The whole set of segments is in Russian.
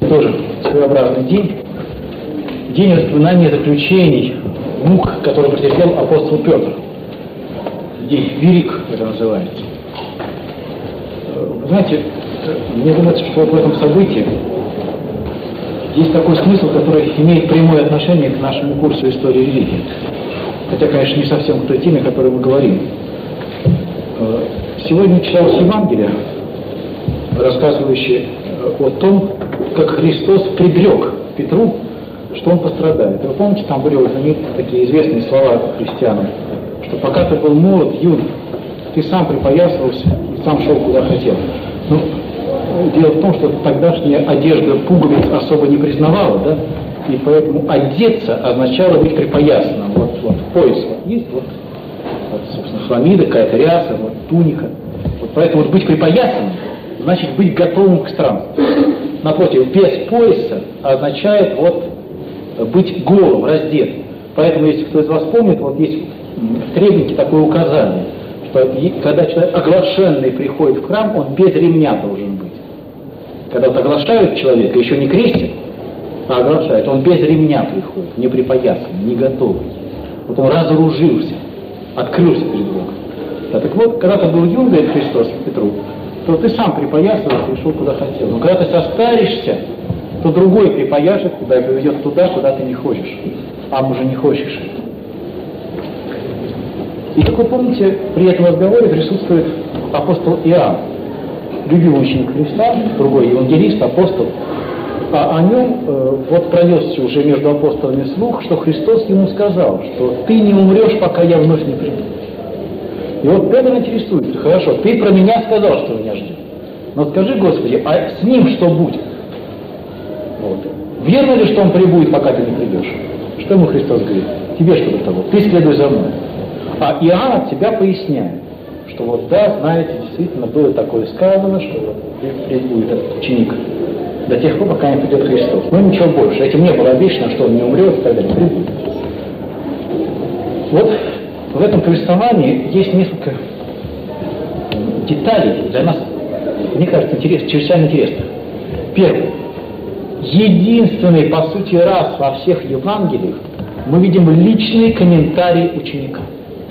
тоже своеобразный день. День воспоминания заключений, мук, которые претерпел апостол Петр. День Велик это называется. Знаете, мне думается, что в этом событии есть такой смысл, который имеет прямое отношение к нашему курсу истории религии. Хотя, конечно, не совсем к той теме, о которой мы говорим. Сегодня читалось Евангелие, рассказывающее о том, как Христос предрек Петру, что он пострадает. И вы помните, там были такие известные слова христианам, что пока ты был молод, юн, ты сам припоясывался и сам шел куда хотел. Ну, дело в том, что тогдашняя одежда пуговиц особо не признавала, да? И поэтому одеться означало быть припоясанным. Вот пояс есть, собственно, хламида, какая-то ряса, туника. Вот поэтому быть припоясанным значит быть готовым к странству. Напротив, без пояса означает быть голым, раздетым. Поэтому, если кто из вас помнит, есть в требнике такое указание, что когда человек оглашенный приходит в храм, он без ремня должен быть. Когда оглашают человека, еще не крестят, а оглашают, он без ремня приходит, не припоясанный, не готовый. Он разоружился, открылся перед Богом. Да, так вот, когда ты был юн, говорит Христос Петру, то ты сам припоясывался и шел куда хотел. Но когда ты состаришься, то другой припояшет тебя и поведет туда, куда ты не хочешь. А уже не хочешь. И как вы помните, при этом разговоре присутствует апостол Иоанн, любимый ученик Христа, другой евангелист, апостол. А о нем пронесся уже между апостолами слух, что Христос ему сказал, что ты не умрешь, пока я вновь не приду. И Петр интересуется: хорошо, ты про меня сказал, что меня ждет. Но скажи, Господи, а с ним что будет? Верно ли, что он прибудет, пока ты не придешь? Что ему Христос говорит? Тебе что до того? Ты следуй за мной. А Иоанн от себя поясняет, что да, знаете, действительно было такое сказано, что прибудет этот ученик до тех пор, пока не придет Христос. Но ничего больше. Этим не было обещано, что он не умрет и так далее. Прибудет. В этом повествовании есть несколько деталей для нас, мне кажется, чрезвычайно интересных. Первое. Единственный, по сути, раз во всех Евангелиях мы видим личный комментарий ученика.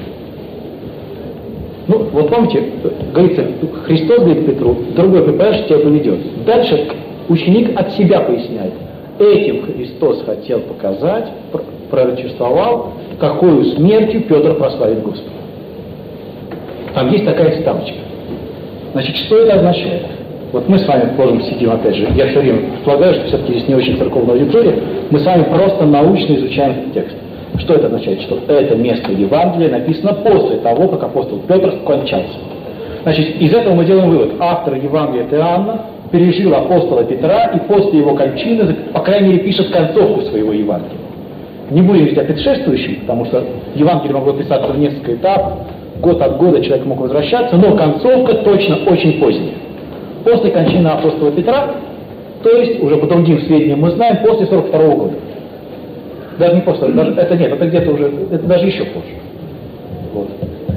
Помните, говорится, Христос говорит Петру, другой припояшет, тебя поведет. Дальше ученик от себя поясняет. Этим Христос хотел показать, пророчествовал, какую смертью Петр прославит Господа. Там есть такая вставочка. Значит, что это означает? Мы с вами, положим, сидим, опять же, я все время предполагаю, что все-таки здесь не очень церковная аудитория, мы с вами просто научно изучаем этот текст. Что это означает? Что это место Евангелия написано после того, как апостол Петр скончался. Значит, из этого мы делаем вывод. Автор Евангелия от Иоанна пережил апостола Петра и после его кончины, по крайней мере, пишет концовку своего Евангелия. Не будем говорить о предшествующем, потому что Евангелие могло писаться в несколько этапов, год от года человек мог возвращаться, но концовка точно очень поздняя. После кончины апостола Петра, то есть, уже по другим сведениям мы знаем, после 42 года. Даже не после, это где-то уже, это даже еще позже.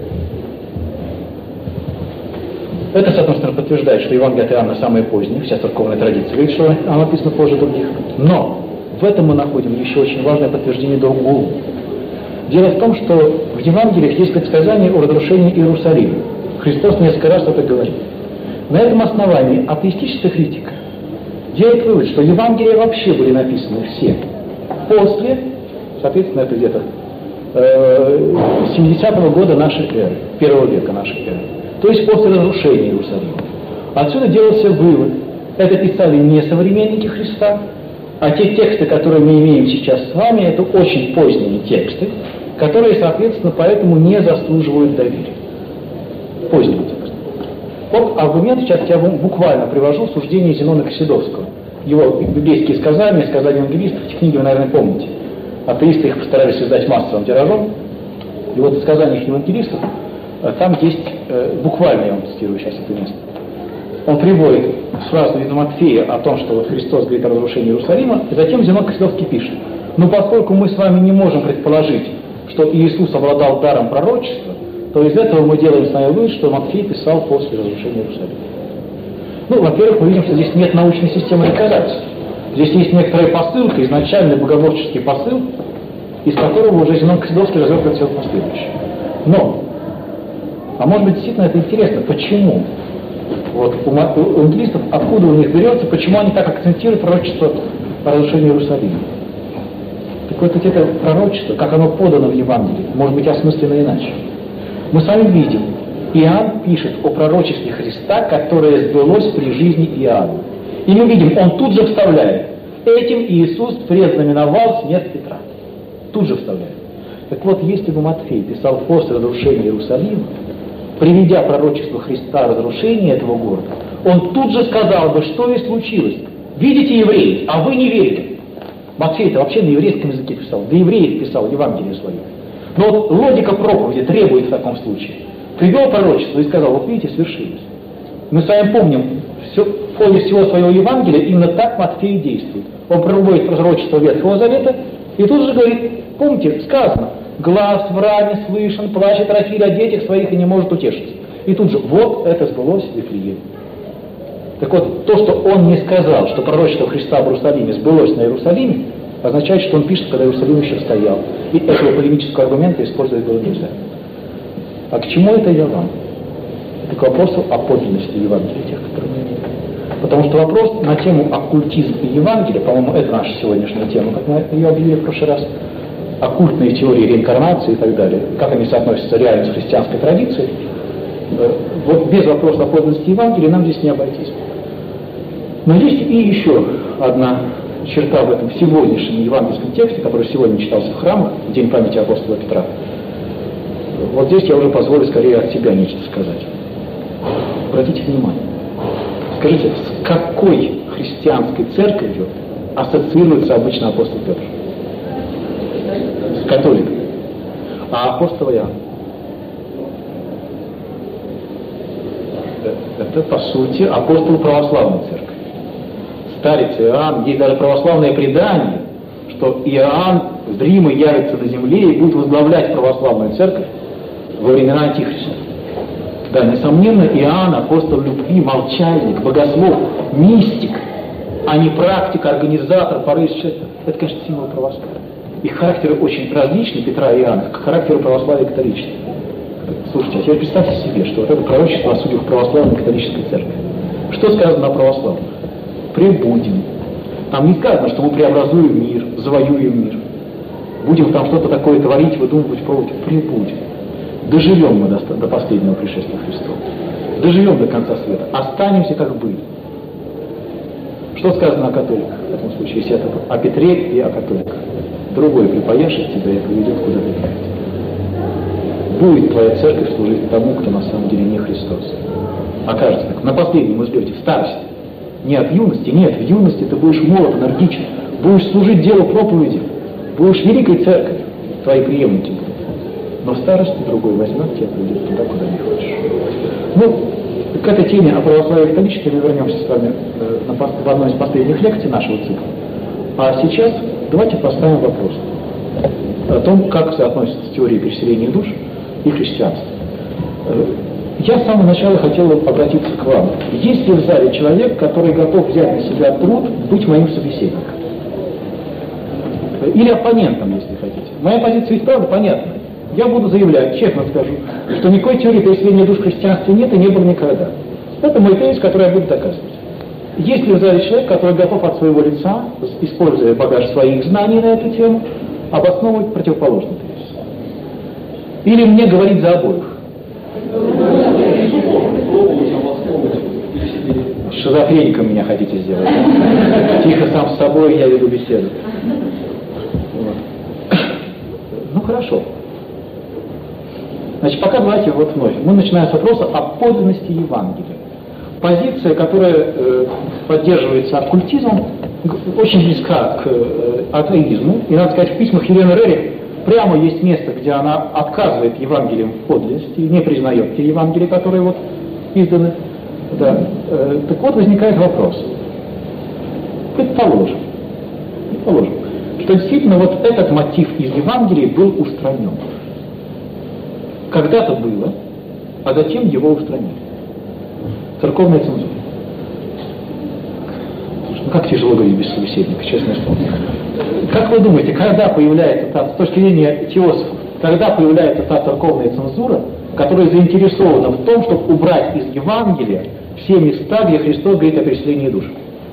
Это, с одной стороны, подтверждает, что Евангелие от Иоанна самое позднее, вся церковная традиция говорит, что оно написано позже других. Но в этом мы находим еще очень важное подтверждение другого. Дело в том, что в Евангелиях есть предсказание о разрушении Иерусалима. Христос несколько раз это говорит. На этом основании атеистическая критика делает вывод, что Евангелия вообще были написаны все после, соответственно, это где-то 70-го года нашей эры, 1 века нашей эры. То есть после разрушения Иерусалима. Отсюда делался вывод. Это писали не современники Христа, а те тексты, которые мы имеем сейчас с вами, это очень поздние тексты, которые, соответственно, поэтому не заслуживают доверия. Поздние тексты. Аргумент, сейчас я вам буквально привожу суждение Зенона Кассидовского. Его библейские сказания евангелистов, эти книги вы, наверное, помните. Атеисты их постарались издать массовым тиражом. И в сказаниях евангелистов там есть, буквально я вам цитирую сейчас это место. Он приводит фразу из Матфея о том, что Христос говорит о разрушении Иерусалима, и затем Зенон Кассидовский пишет: но поскольку мы с вами не можем предположить, что Иисус обладал даром пророчества, то из этого мы делаем с вами вывод, что Матфей писал после разрушения Иерусалима. Во-первых, мы видим, что здесь нет научной системы доказательств. Здесь есть некоторая посылка, изначальный богомольческий посыл, из которого уже Зенон Ксидовский развертывает все последующее. Но, а может быть действительно это интересно, почему? Вот у евангелистов, откуда у них берется, почему они так акцентируют пророчество о разрушении Иерусалима? Так вот это пророчество, как оно подано в Евангелии, может быть осмысленно иначе. Мы с вами видим, Иоанн пишет о пророчестве Христа, которое сбылось при жизни Иоанна. И мы видим, он тут же вставляет: этим Иисус предзнаменовал смерть Петра. Тут же вставляет. Так вот, если бы Матфей писал после разрушения Иерусалима, приведя пророчество Христа о разрушении этого города, он тут же сказал бы, что и случилось. Видите, евреи, а вы не верите. Матфей это вообще на еврейском языке писал, для евреев писал Евангелие свое. Но вот логика проповеди требует в таком случае. Привел пророчество и сказал: вот видите, свершилось. Мы с вами помним, в ходе всего своего Евангелия именно так Матфей действует. Он проводит пророчество Ветхого Завета и тут же говорит: помните, сказано, глаз в раме слышен, плачет Рахиль о детях своих и не может утешиться. И тут же, вот это сбылось в Вифлееме. Так вот, то, что он не сказал, что пророчество Христа об Иерусалиме сбылось на Иерусалиме, означает, что он пишет, когда Иерусалим еще стоял. И этого полемического аргумента использовать было нельзя. А к чему это я вам? Это к вопросу о подлинности Евангелия, тех, которые мы имеем. Потому что вопрос на тему оккультизм и Евангелия, по-моему, это наша сегодняшняя тема, как мы ее объявили в прошлый раз, оккультные теории реинкарнации и так далее, как они соотносятся реально с христианской традицией, вот без вопроса о подлинности Евангелия нам здесь не обойтись. Но есть и еще одна черта в этом сегодняшнем евангельском тексте, который сегодня читался в храмах, в день памяти апостола Петра. Вот здесь я уже позволю скорее от себя нечто сказать. Обратите внимание. Скажите, с какой христианской церковью ассоциируется обычно апостол Петр? С католиком. А апостол Иоанн? Это, по сути, апостол православной церкви. Старец Иоанн, есть даже православное предание, что Иоанн зримо явится на земле и будет возглавлять православную церковь во времена Антихриста. Да, несомненно, Иоанн, апостол любви, молчальник, богослов, мистик, а не практик, организатор, порывистый. Это, конечно, символ православия. Их характеры очень различны, Петра и Иоанна, как характеры православия и католичества. Слушайте, а теперь представьте себе, что вот это пророчество о судьях православной и католической церкви. Что сказано о православных? Пребудем. Там не сказано, что мы преобразуем мир, завоюем мир. Будем там что-то такое творить, выдумывать, пробовать. Пребудем. Доживем мы до последнего пришествия Христова. Доживем до конца света. Останемся, как были. Что сказано о католиках в этом случае, если это о Петре и о католиках? Другой припояшет тебя и поведет, куда ты придешь. Будет твоя церковь служить тому, кто на самом деле не Христос. Окажется так. На последнем излете, в старости. Не от юности, нет, в юности ты будешь молод, энергичен, будешь служить делу проповеди, будешь великой церковью, твои преемники будут. Но в старости другой возьмет тебя и приведет туда, куда не хочешь. Ну, к этой теме о православии и католичестве мы вернемся с вами в одной из последних лекций нашего цикла. А сейчас давайте поставим вопрос о том, как соотносится теория переселения душ и христианство. Я с самого начала хотел обратиться к вам. Есть ли в зале человек, который готов взять на себя труд быть моим собеседником? Или оппонентом, если хотите. Моя позиция ведь правда понятна. Я буду заявлять, честно скажу, что никакой теории переселения душ в христианстве нет и не было никогда. Это мой тезис, который я буду доказывать. Есть ли в зале человек, который готов от своего лица, используя багаж своих знаний на эту тему, обосновывать противоположный тезис? Или мне говорить за обоих? Шизофреником меня хотите сделать? Тихо сам с собой я веду беседу. Вот. Ну хорошо. Значит, пока давайте вот вновь. Мы начинаем с вопроса о подлинности Евангелия. Позиция, которая поддерживается оккультизмом, очень близка к атеизму. И, надо сказать, в письмах Елены Рерих прямо есть место, где она отказывает Евангелием в подлинности, не признает те Евангелия, которые вот изданы. Да. Так вот, возникает вопрос. Предположим, что действительно вот этот мотив из Евангелия был устранен. Когда-то было, а затем его устранили. Церковная цензура. Как тяжело говорить без собеседника, честное слово. Как вы думаете, когда появляется с точки зрения теософов, когда появляется та церковная цензура, которая заинтересована в том, чтобы убрать из Евангелия все места, где Христос говорит о переселении душ?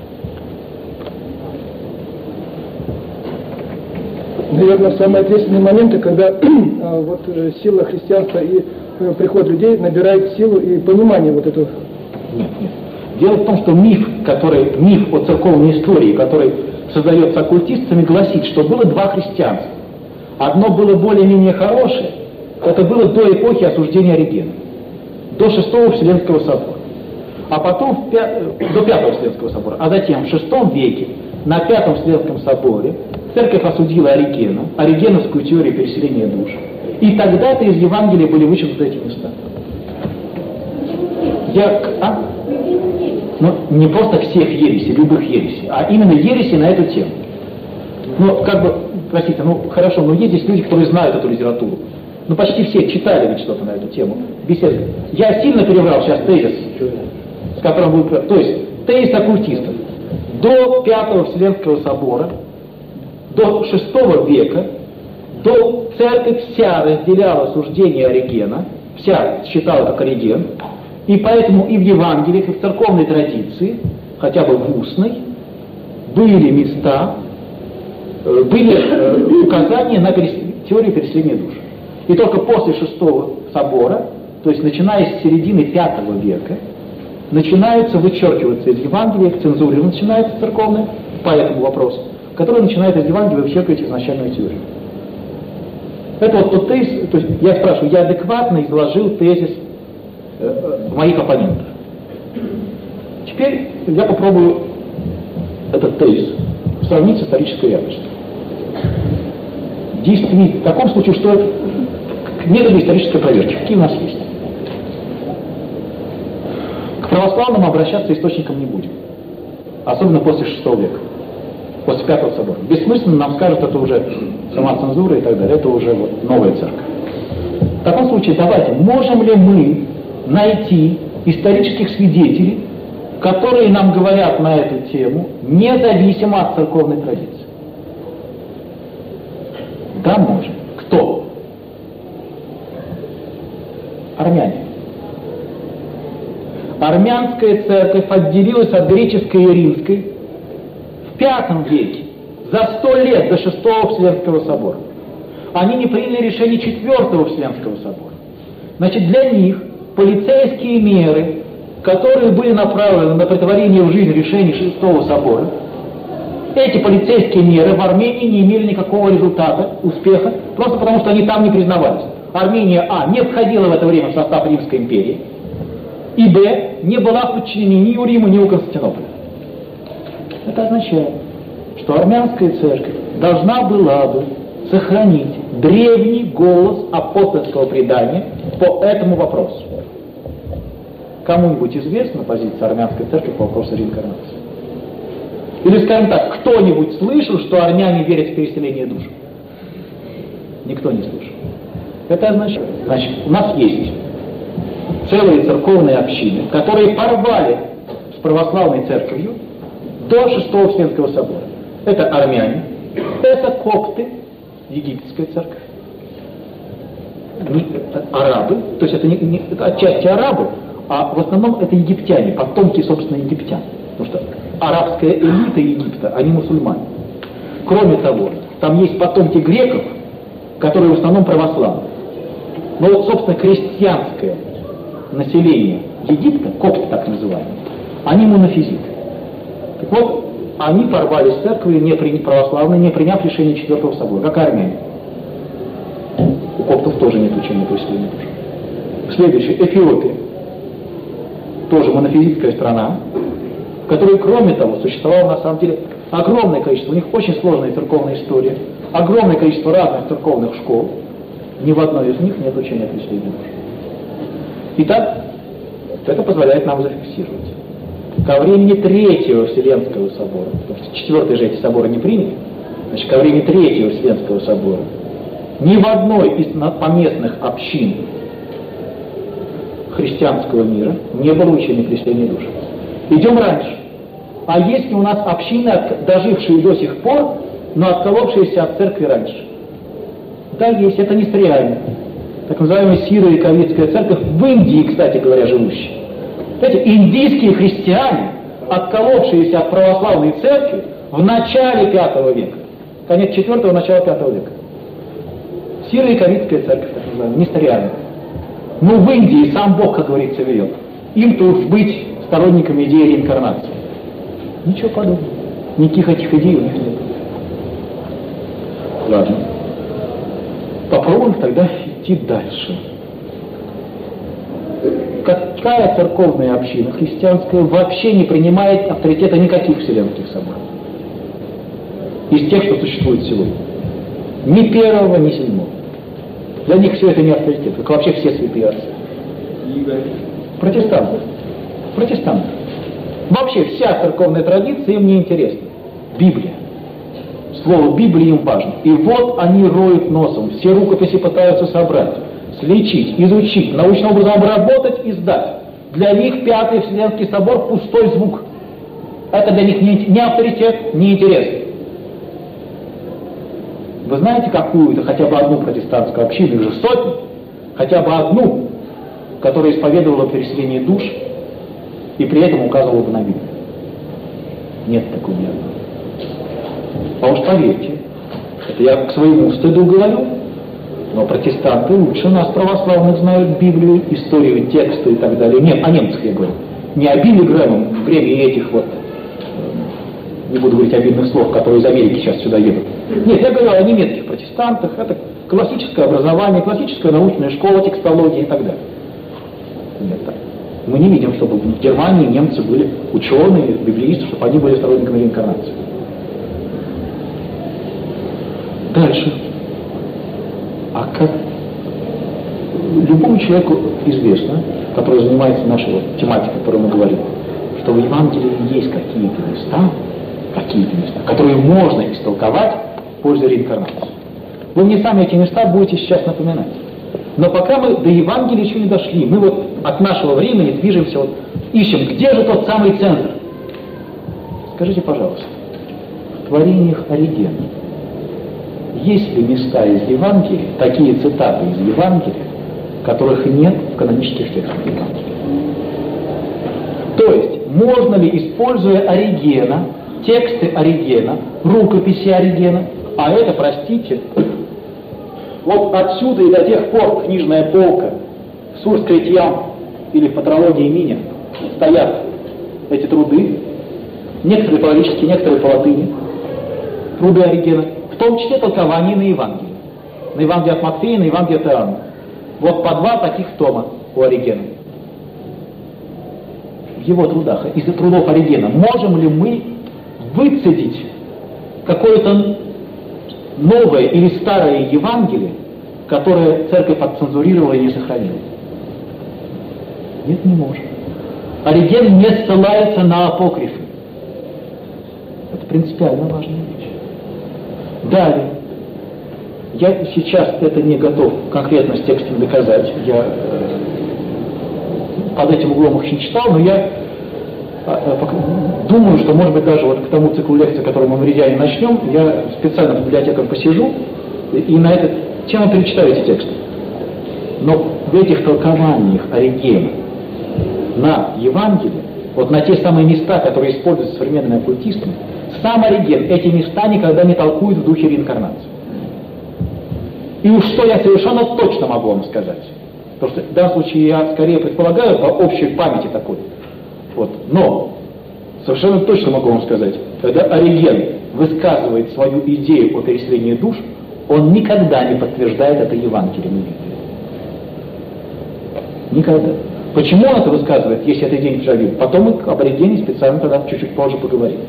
Наверное, самые ответственные моменты, когда сила христианства и приход людей набирает силу и понимание вот этого. Нет. Дело в том, что миф о церковной истории, который создается оккультистами, гласит, что было два христианства. Одно было более-менее хорошее, это было до эпохи осуждения Оригена, до VI Вселенского собора, а потом до V Вселенского собора, а затем в VI веке на V Вселенском соборе церковь осудила Оригена, оригеновскую теорию переселения душ, и тогда-то из Евангелия были вычеркнуты эти места. Не просто всех ересей, любых ересей, а именно ереси на эту тему. Простите, хорошо, но есть здесь люди, которые знают эту литературу. Почти все читали ведь что-то на эту тему. Беседы. Я сильно переврал сейчас тезис, с которым будет... То есть, тезис оккультистов. До V Вселенского собора, до VI века, до церковь вся разделяла суждение Оригена, вся считала как Ориген, и поэтому и в Евангелиях, и в церковной традиции, хотя бы в устной, были места, были указания на теорию переселения душ. И только после VI собора, то есть начиная с середины V века, начинаются вычеркиваться из Евангелия, цензура начинается церковная по этому вопросу, которая начинает из Евангелия вычеркивать изначальную теорию. Это тот тезис, то есть я спрашиваю, я адекватно изложил тезис моих оппонентов. Теперь я попробую этот тезис сравнить с исторической реальностью. Действительно, в таком случае, что методы исторической проверки, какие у нас есть. К православным обращаться источником не будем. Особенно после VI века. После V собора. Бессмысленно нам скажут, это уже сама цензура и так далее. Это уже новая церковь. В таком случае, давайте, можем ли мы найти исторических свидетелей, которые нам говорят на эту тему, независимо от церковной традиции? Да, можем. Кто? Армяне. Армянская церковь отделилась от греческой и римской в V веке, за 100 лет до VI Вселенского собора. Они не приняли решение IV Вселенского собора. Значит, для них полицейские меры, которые были направлены на претворение в жизнь решений VI собора, эти полицейские меры в Армении не имели никакого результата, успеха, просто потому что они там не признавались. Армения, не входила в это время в состав Римской империи, и не была в подчинении ни у Рима, ни у Константинополя. Это означает, что армянская церковь должна была бы сохранить древний голос апостольского предания по этому вопросу. Кому-нибудь известна позиция армянской церкви по вопросу реинкарнации? Или, скажем так, кто-нибудь слышал, что армяне верят в переселение душ? Никто не слышал. Это означает, у нас есть целые церковные общины, которые порвали с православной церковью до VI Вселенского собора. Это армяне, это копты, египетская церковь, арабы, то есть это отчасти арабы, а в основном это египтяне, потомки, собственно, египтян. Потому что арабская элита Египта, они мусульмане. Кроме того, там есть потомки греков, которые в основном православные. Но собственно, крестьянское население Египта, копты так называемые, они монофизиты. Так вот, они порвали с церковью православной, не приняв решение IV собора, как армяне. У коптов тоже нет учения переселения душ. Следующее, Эфиопия. Тоже монофизитская страна, в которой, кроме того, существовало на самом деле огромное количество, у них очень сложная церковная история, огромное количество разных церковных школ, ни в одной из них нет учения переселения душ. Итак, это позволяет нам зафиксировать. Ко времени Третьего Вселенского собора, потому что Четвертый же эти соборы не приняли, значит, ко времени Третьего Вселенского собора ни в одной из поместных общин христианского мира не было учения переселения душ. Идем раньше. А есть ли у нас общины, дожившие до сих пор, но отколовшиеся от церкви раньше? Да, есть, это несториально. Так называемая сиро-яковитская церковь, в Индии, кстати говоря, живущая. Знаете, индийские христиане, отколовшиеся от православной церкви в начале V века, конец IV, начало V века. Сиро-яковитская церковь, так называемая, несториальная. Ну, в Индии сам Бог, как говорится, велел. Им-то уж быть сторонниками идеи реинкарнации. Ничего подобного. Никаких этих идей у них нет. Ладно. Попробуем тогда идти дальше. Какая церковная община христианская вообще не принимает авторитета никаких вселенских соборов? Из тех, что существует сегодня. Ни первого, ни седьмого. Для них все это не авторитет, как вообще все святые отцы. Протестанты. Протестанты. Вообще вся церковная традиция им не интересна. Библия. Слово Библия им важно. И вот они роют носом, все рукописи пытаются собрать, сличить, изучить, научным образом обработать и сдать. Для них Пятый Вселенский собор пустой звук. Это для них не авторитет, не интерес. Вы знаете какую-то, хотя бы одну протестантскую общину, их же сотни, хотя бы одну, которая исповедовала переселение душ и при этом указывала бы на Библию? Нет такой ни одной. А уж поверьте, это я к своему стыду говорю, но протестанты лучше нас, православных, знают Библию, историю, тексты и так далее. Нет, о немцах я говорю. Не о Билли Грэмом, в время этих вот, не буду говорить обидных слов, которые из Америки сейчас сюда едут. Нет, я говорю о немецких протестантах. Это классическое образование, классическая научная школа, текстология и так далее. Нет, так. Мы не видим, чтобы в Германии немцы были ученые, библеисты, чтобы они были сторонниками реинкарнации. Дальше. А как любому человеку известно, который занимается нашей вот тематикой, о которой мы говорим, что в Евангелии есть какие-то места, которые можно истолковать в пользу реинкарнации. Вы мне сами эти места будете сейчас напоминать. Но пока мы до Евангелия еще не дошли, мы вот от нашего времени движемся, вот, ищем, где же тот самый центр. Скажите, пожалуйста, в творениях Оригена есть ли места из Евангелия, такие цитаты из Евангелия, которых нет в канонических текстах Евангелия? То есть, можно ли, используя Оригена, тексты Оригена, рукописи Оригена, а это, простите, вот отсюда и до тех пор книжная полка в Сурс-Кретьян или в Патрологии Миня стоят эти труды, некоторые по-гречески, некоторые по-латыни, труды Оригена, в том числе толкование на Евангелие. На Евангелие от Матфея, на Евангелие от Иоанна. Вот по 2 таких тома у Оригена. В его трудах, из трудов Оригена, можем ли мы выцедить какое-то новое или старое Евангелие, которое церковь отцензурировала и не сохранила? Нет, не можем. Ориген не ссылается на апокрифы. Это принципиально важная вещь. Далее. Я сейчас это не готов конкретно с текстом доказать. Я под этим углом их не читал, но я думаю, что, может быть, даже вот к тому циклу лекций, который мы в Меридиане начнем, я специально в библиотеках посижу и на эту тему перечитаю эти тексты. Но в этих толкованиях Оригена на Евангелие, вот на те самые места, которые используют современными оккультистами, сам Ориген эти места никогда не толкует в духе реинкарнации. И уж что я совершенно точно могу вам сказать. Потому что в данном случае я скорее предполагаю по общей памяти такой. Вот. Но совершенно точно могу вам сказать, когда Ориген высказывает свою идею о переселении душ, он никогда не подтверждает это Евангелием и Библией. Никогда. Почему он это высказывает, если это идея не подтверждает? Потом мы об Оригене специально тогда чуть-чуть позже поговорим.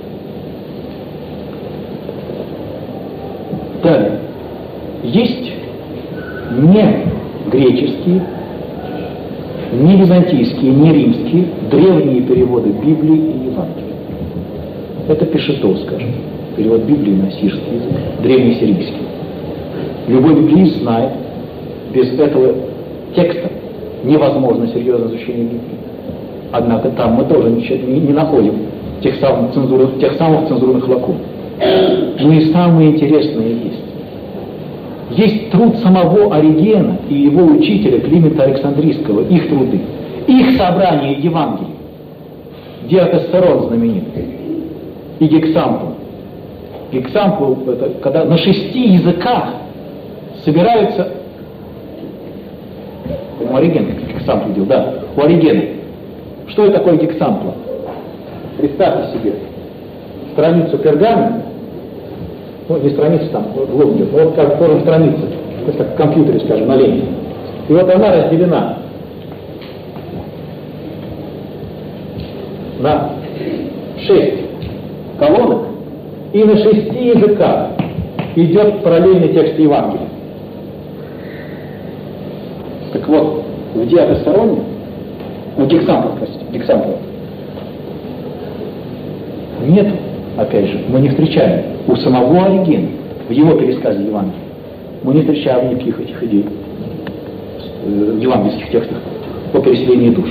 Далее. Есть не греческие, не византийские, не римские, древние переводы Библии и Евангелия. Это Пешето, скажем, перевод Библии на сирский язык, древнесирийский. Любой библеист знает, без этого текста невозможно серьезное изучение Библии. Однако там мы тоже ничего не находим тех самых цензурных лакун. Но и самые интересные есть. Есть труд самого Оригена и его учителя Климента Александрийского, их труды, их собрание Евангелий, Диатестерон знаменитый, и Гексампл. Гексампл — это когда на 6 языках собираются... У Оригена Гексампл делал, да, у Оригена. Что это такое Гексампл? Представьте себе страницу пергамента, ну, не страницу там, в лоб идет, вот как тоже страница, то есть как в компьютере, скажем, на ленте. И вот она разделена на 6 колонок, и на 6 языках идет параллельный текст Евангелия. Так вот, в Диатестероне, Гексампл, нет, опять же, мы не встречаем у самого Оригена, в его пересказе Евангелия, мы не встречаем никаких этих идей в евангельских текстах по переселению душ.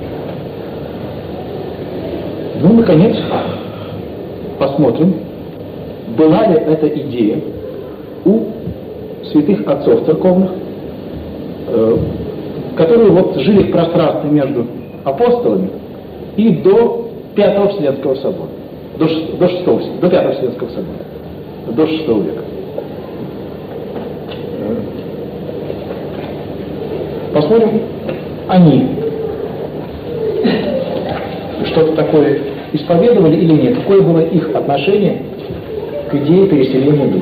Ну, наконец, посмотрим, была ли эта идея у святых отцов церковных, которые вот жили в пространстве между апостолами и до Пятого Вселенского собора, до Пятого Вселенского собора, до VI века. Посмотрим, они что-то такое исповедовали или нет, какое было их отношение к идее переселения душ.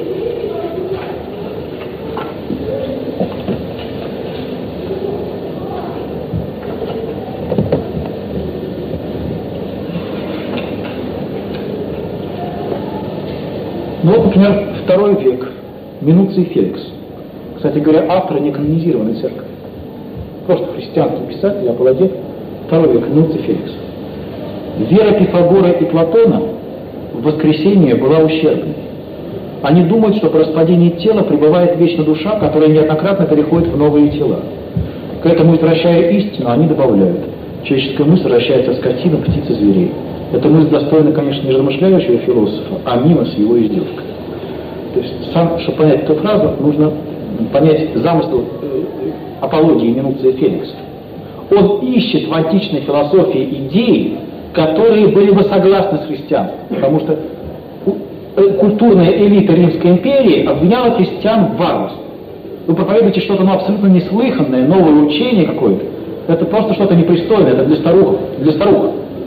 Ну вот, например, II век, Минуций Феликс. Кстати говоря, автор неканонизированной церкви. Просто христианский писатель, апологет, II век, Минуций Феликс. Вера Пифагора и Платона в воскресение была ущербной. Они думают, что по распадении тела пребывает вечно душа, которая неоднократно переходит в новые тела. К этому, извращая истину, они добавляют: человеческая мысль вращается от скотины, птиц и зверей. Эта мысль достойна, конечно, не размышляющего философа, а мимо с его издевкой. То есть, чтобы понять эту фразу, нужно понять замысел апологии Минуция Феликса. Он ищет в античной философии идеи, которые были бы согласны с христианством, потому что культурная элита Римской империи обвиняла христиан в варварстве. Вы проповедуете что-то абсолютно неслыханное, новое учение какое-то. Это просто что-то непристойное, это для старух.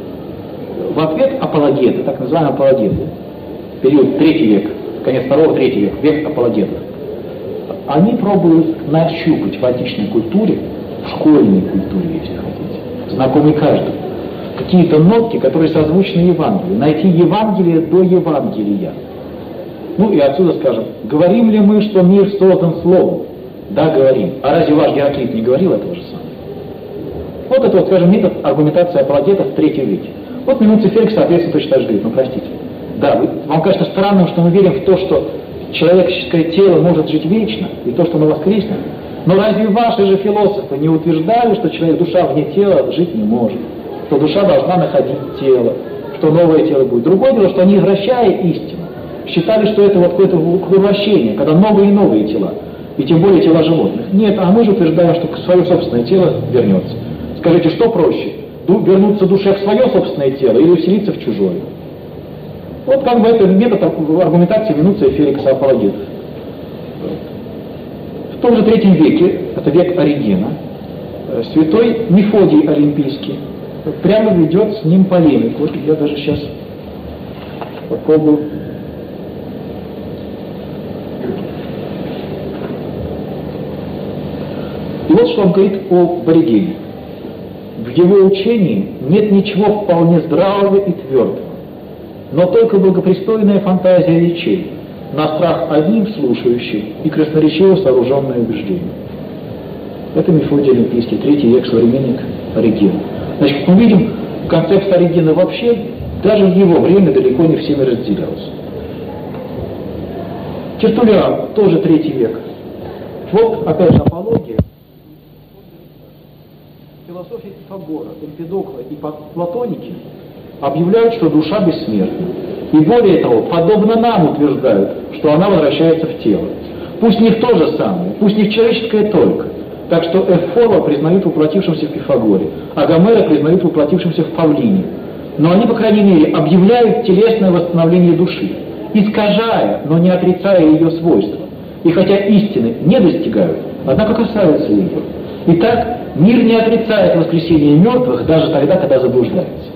В ответ апологеты, так называемые апологеты, период 3 век, конец 2-3 век, век апологетов, они пробуют нащупать в античной культуре, в школьной культуре, если хотите, знакомой каждому, какие-то нотки, которые созвучны Евангелию, найти Евангелие до Евангелия. Ну и отсюда скажем, говорим ли мы, что мир создан Словом? Да, говорим. А разве ваш Гераклит не говорил этого же самого? Вот это, вот, скажем, метод аргументации апологетов в 3 веке. Вот Минуций Феликс, соответственно, точно так же говорит: ну простите. Да, вам кажется странным, что мы верим в то, что человеческое тело может жить вечно, и то, что оно воскреснет. Но разве ваши же философы не утверждали, что душа вне тела жить не может? Что душа должна находить тело, что новое тело будет. Другое дело, что они, извращая истину, считали, что это вот какое-то возвращение, когда новые и новые тела, и тем более тела животных. Нет, а мы же утверждаем, что свое собственное тело вернется. Скажите, что проще? Вернуться душе в свое собственное тело или вселиться в чужое? Вот как бы это метод аргументации Минуция Феликса апологетов. В том же 3 веке, это век Оригена, святой Мефодий Олимпийский прямо ведет с ним полемику. Вот я даже сейчас попробую. И вот что он говорит о Оригене. В его учении нет ничего вполне здравого и твердого, но только благопристойная фантазия речей, на страх одним слушающим и красноречиво сооруженное убеждение. Это Мефодий Олимпийский, 3 век, современник Оригена. Значит, как мы видим, концепция Оригена вообще даже в его время далеко не всеми разделялась. Тертулиан, тоже 3 век. Вот, опять же, апология. Философия Пифагора, Эмпидокла и платоники объявляют, что душа бессмертна. И более того, подобно нам утверждают, что она возвращается в тело. Пусть не в то же самое, пусть не в человеческое только. Так что Эвфола признают воплотившимся в Пифагоре, а Гомера признают воплотившимся в Павлине. Но они, по крайней мере, объявляют телесное восстановление души, искажая, но не отрицая ее свойства. И хотя истины не достигают, однако касаются ее. Итак, мир не отрицает воскресение мертвых даже тогда, когда заблуждается.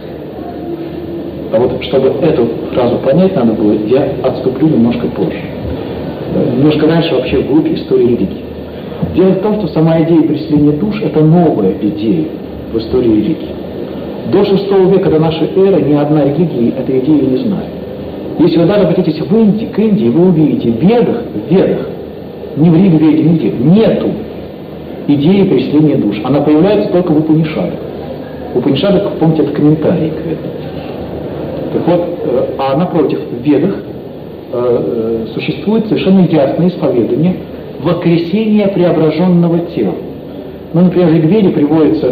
А вот чтобы эту фразу понять надо было, я отступлю немножко позже. Немножко раньше вообще вглубь истории религии. Дело в том, что сама идея преселения душ – это новая идея в истории религии. До VI века до нашей эры ни одна религия этой идеи не знает. Если вы даже обратитесь к Индии, вы увидите в Ведах, ни в Риге, Веде, нигде, нету идеи преселения душ. Она появляется только в Упанишадах. В Упанишадах, помните, это комментарий к этому. Так вот, а напротив, в Ведах существует совершенно ясное исповедание воскресения преображенного тела. Ну, например, в Ригведе приводится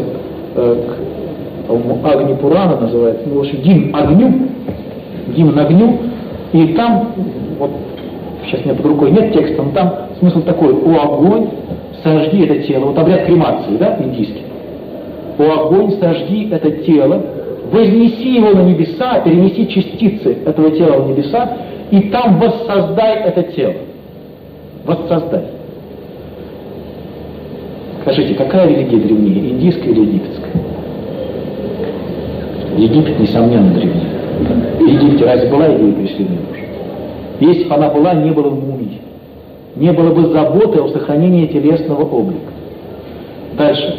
Агни Пурана, называется, ну, в общем, гимн огню, и там, вот, сейчас у меня под рукой нет текста, но там смысл такой: «О огонь, сожги это тело», вот обряд кремации, да, индийский. «О огонь, сожги это тело, вознеси его на небеса, перенеси частицы этого тела в небеса, и там воссоздай это тело». Воссоздай. Скажите, какая религия древнее, индийская или египетская? Египет, несомненно, древнее. В Египте разве была идея преселения душ? Если бы она была, не было мумий. Не было бы заботы о сохранении телесного облика. Дальше.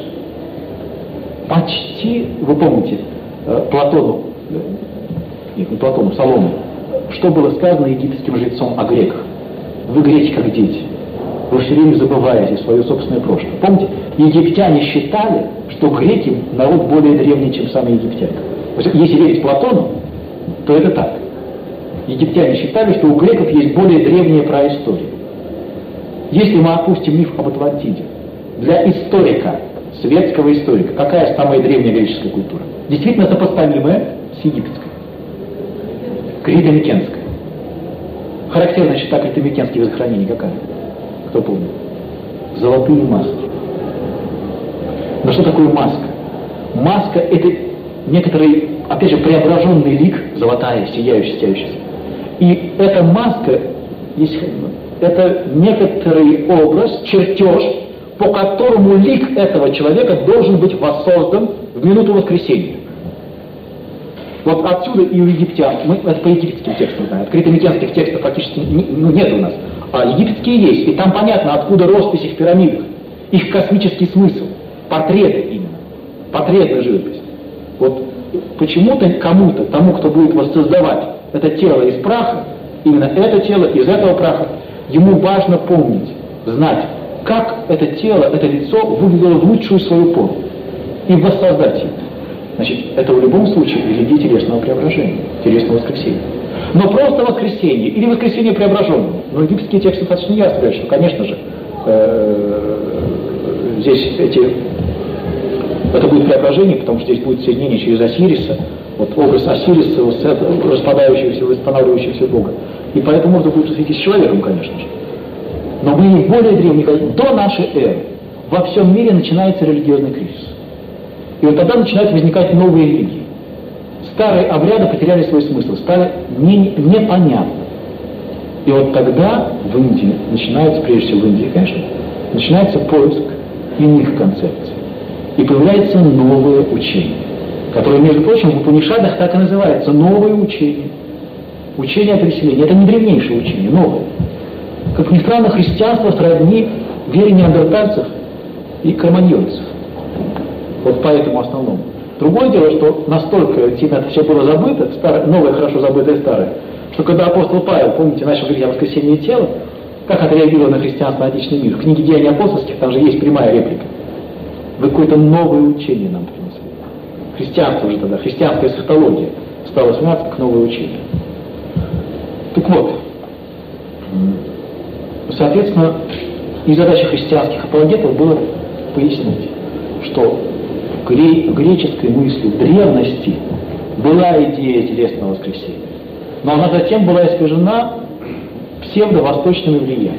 Почти, вы помните, Платону, нет, не Платону, Солону, что было сказано египетским жрецом о греках? Вы греки как дети. Вы все время забываете свое собственное прошлое. Помните, египтяне считали, что греки народ более древний, чем сами египтяне. Если верить Платону, то это так. Египтяне считали, что у греков есть более древняя праистория. Если мы опустим миф об Атлантиде, для историка, светского историка, какая самая древняя греческая культура? Действительно сопоставимая с египетской. Крито-микенская. Характерная черта крито-микенских захоронений какая? Кто помнит? Золотые маски. Но что такое маска? Маска — это некоторый, опять же, преображенный лик, золотая, сияющая. И эта маска, это некоторый образ, чертеж, по которому лик этого человека должен быть воссоздан в минуту воскресения. Вот отсюда и у египтян, мы это по египетским текстам знаем, крито-микенских текстов практически нет у нас, а египетские есть, и там понятно, откуда росписи в пирамидах, их космический смысл, портреты именно, портретная живопись. Вот почему-то кому-то, тому, кто будет воссоздавать это тело из праха, именно это тело из этого праха, ему важно помнить, знать, как это тело, это лицо выглядело в лучшую свою пору, и воссоздать его. Значит, это в любом случае религия телесного преображения, телесного воскресения. Но просто воскресение или воскресение преображенного. Но египетские тексты достаточно ясно говорят, что, конечно же, здесь это будет преображение, потому что здесь будет соединение через Осириса, вот образ Осириса, распадающегося, восстанавливающегося Бога. И поэтому можно будет встретиться с человеком, конечно же. Но мы более древние, до нашей эры во всем мире начинается религиозный кризис. И вот тогда начинают возникать новые религии. Старые обряды потеряли свой смысл, стали непонятны. И вот тогда в Индии начинается, прежде всего в Индии, конечно, начинается поиск иных концепций. И появляется новое учение, которое, между прочим, в Упанишадах так и называется — новое учение. Учение о переселении. Это не древнейшее учение, новое. Как ни странно, христианство сродни вере неандертальцев и кроманьонцев. Вот по этому основному. Другое дело, что настолько сильно это все было забыто, новое хорошо забытое старое, что когда апостол Павел, помните, начал говорить о воскресении тела, как отреагировал на христианство античный мир? В книге «Деяний апостольских» там же есть прямая реплика. Вы какое-то новое учение нам принесли. Христианство же тогда, христианская эсхатология стала восприниматься как новое учение. Так вот, соответственно, и задача христианских апологетов было пояснить, что в греческой мысли древности была идея телесного воскресения, но она затем была искажена псевдо-восточными влияниями.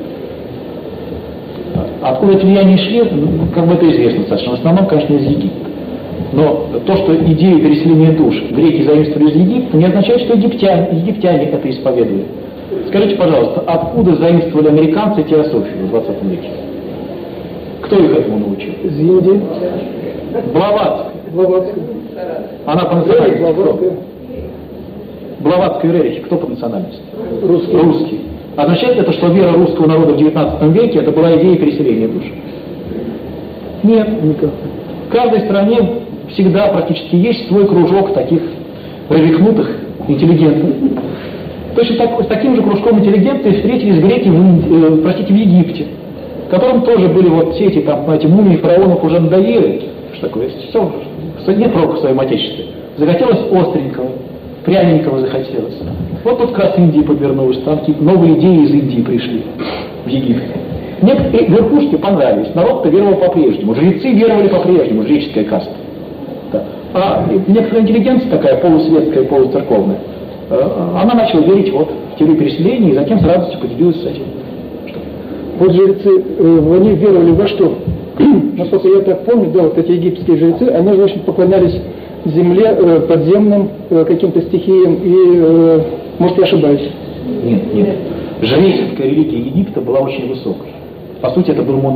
Откуда эти влияния шли, как бы это известно достаточно. В основном, конечно, из Египта. Но то, что идею переселения душ греки заимствовали из Египта, не означает, что египтяне это исповедовали. Скажите, пожалуйста, откуда заимствовали американцы теософию в 20 веке? Кто их этому научил? Из Индии. Блаватская. Она по национальности кто? Блаватская Рерихи. Кто по национальности? Русский. Означает это, что вера русского народа в 19 веке это была идея переселения душ? Нет, никак. В каждой стране всегда практически есть свой кружок таких прорехнутых интеллигентов. Точно так, с таким же кружком интеллигенции встретились греки в Египте, которым тоже были вот все эти, там, знаете, мумии фараонов уже надоели. Что такое? Все, нет рока в своем отечестве. Захотелось остренького, пряненького захотелось. Вот тут как раз Индия подвернулась, там какие-то новые идеи из Индии пришли в Египет. Некоторые верхушки понравились, народ-то веровал по-прежнему, жрецы веровали по-прежнему, жреческая каста. Да. А некоторая интеллигенция такая, полусветская, полуцерковная, она начала верить вот в теорию переселения и затем с радостью поделилась с этим. Что? Вот жрецы, они веровали во что? Насколько я так помню, да, вот эти египетские жрецы, они же очень поклонялись земле, подземным каким-то стихиям и, может, я ошибаюсь? Нет. Жреческая религия Египта была очень высокой. По сути, это был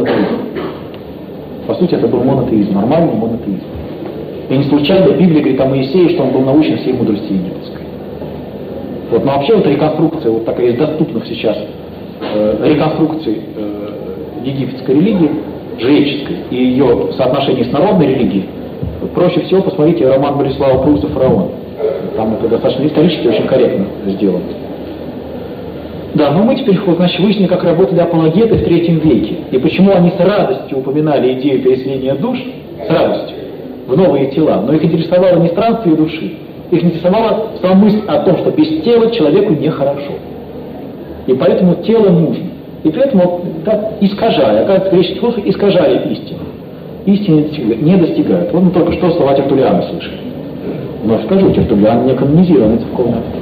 монотеизм. Нормальный монотеизм. И не случайно Библия говорит о Моисее, что он был научен всей мудрости египетской. Вот, но вообще вот реконструкция, вот такая из доступных сейчас реконструкций египетской религии, жреческой, и ее соотношение с народной религией, проще всего посмотрите роман Болеслава Пруста «Фараон». Там это достаточно исторически очень корректно сделано. Да, но мы теперь, значит, выяснили, как работали апологеты в III веке, и почему они с радостью упоминали идею переселения душ, с радостью, в новые тела, но их интересовало не странствие души, их интересовала сама мысль о том, что без тела человеку нехорошо. И поэтому тело нужно. И поэтому так искажая, оказывается, греческие философы искажали истину. Истины не достигают. Вот мы только что слова Тертуллиана слышали. Но скажу, Тертуллиан не канонизированный церковный автор.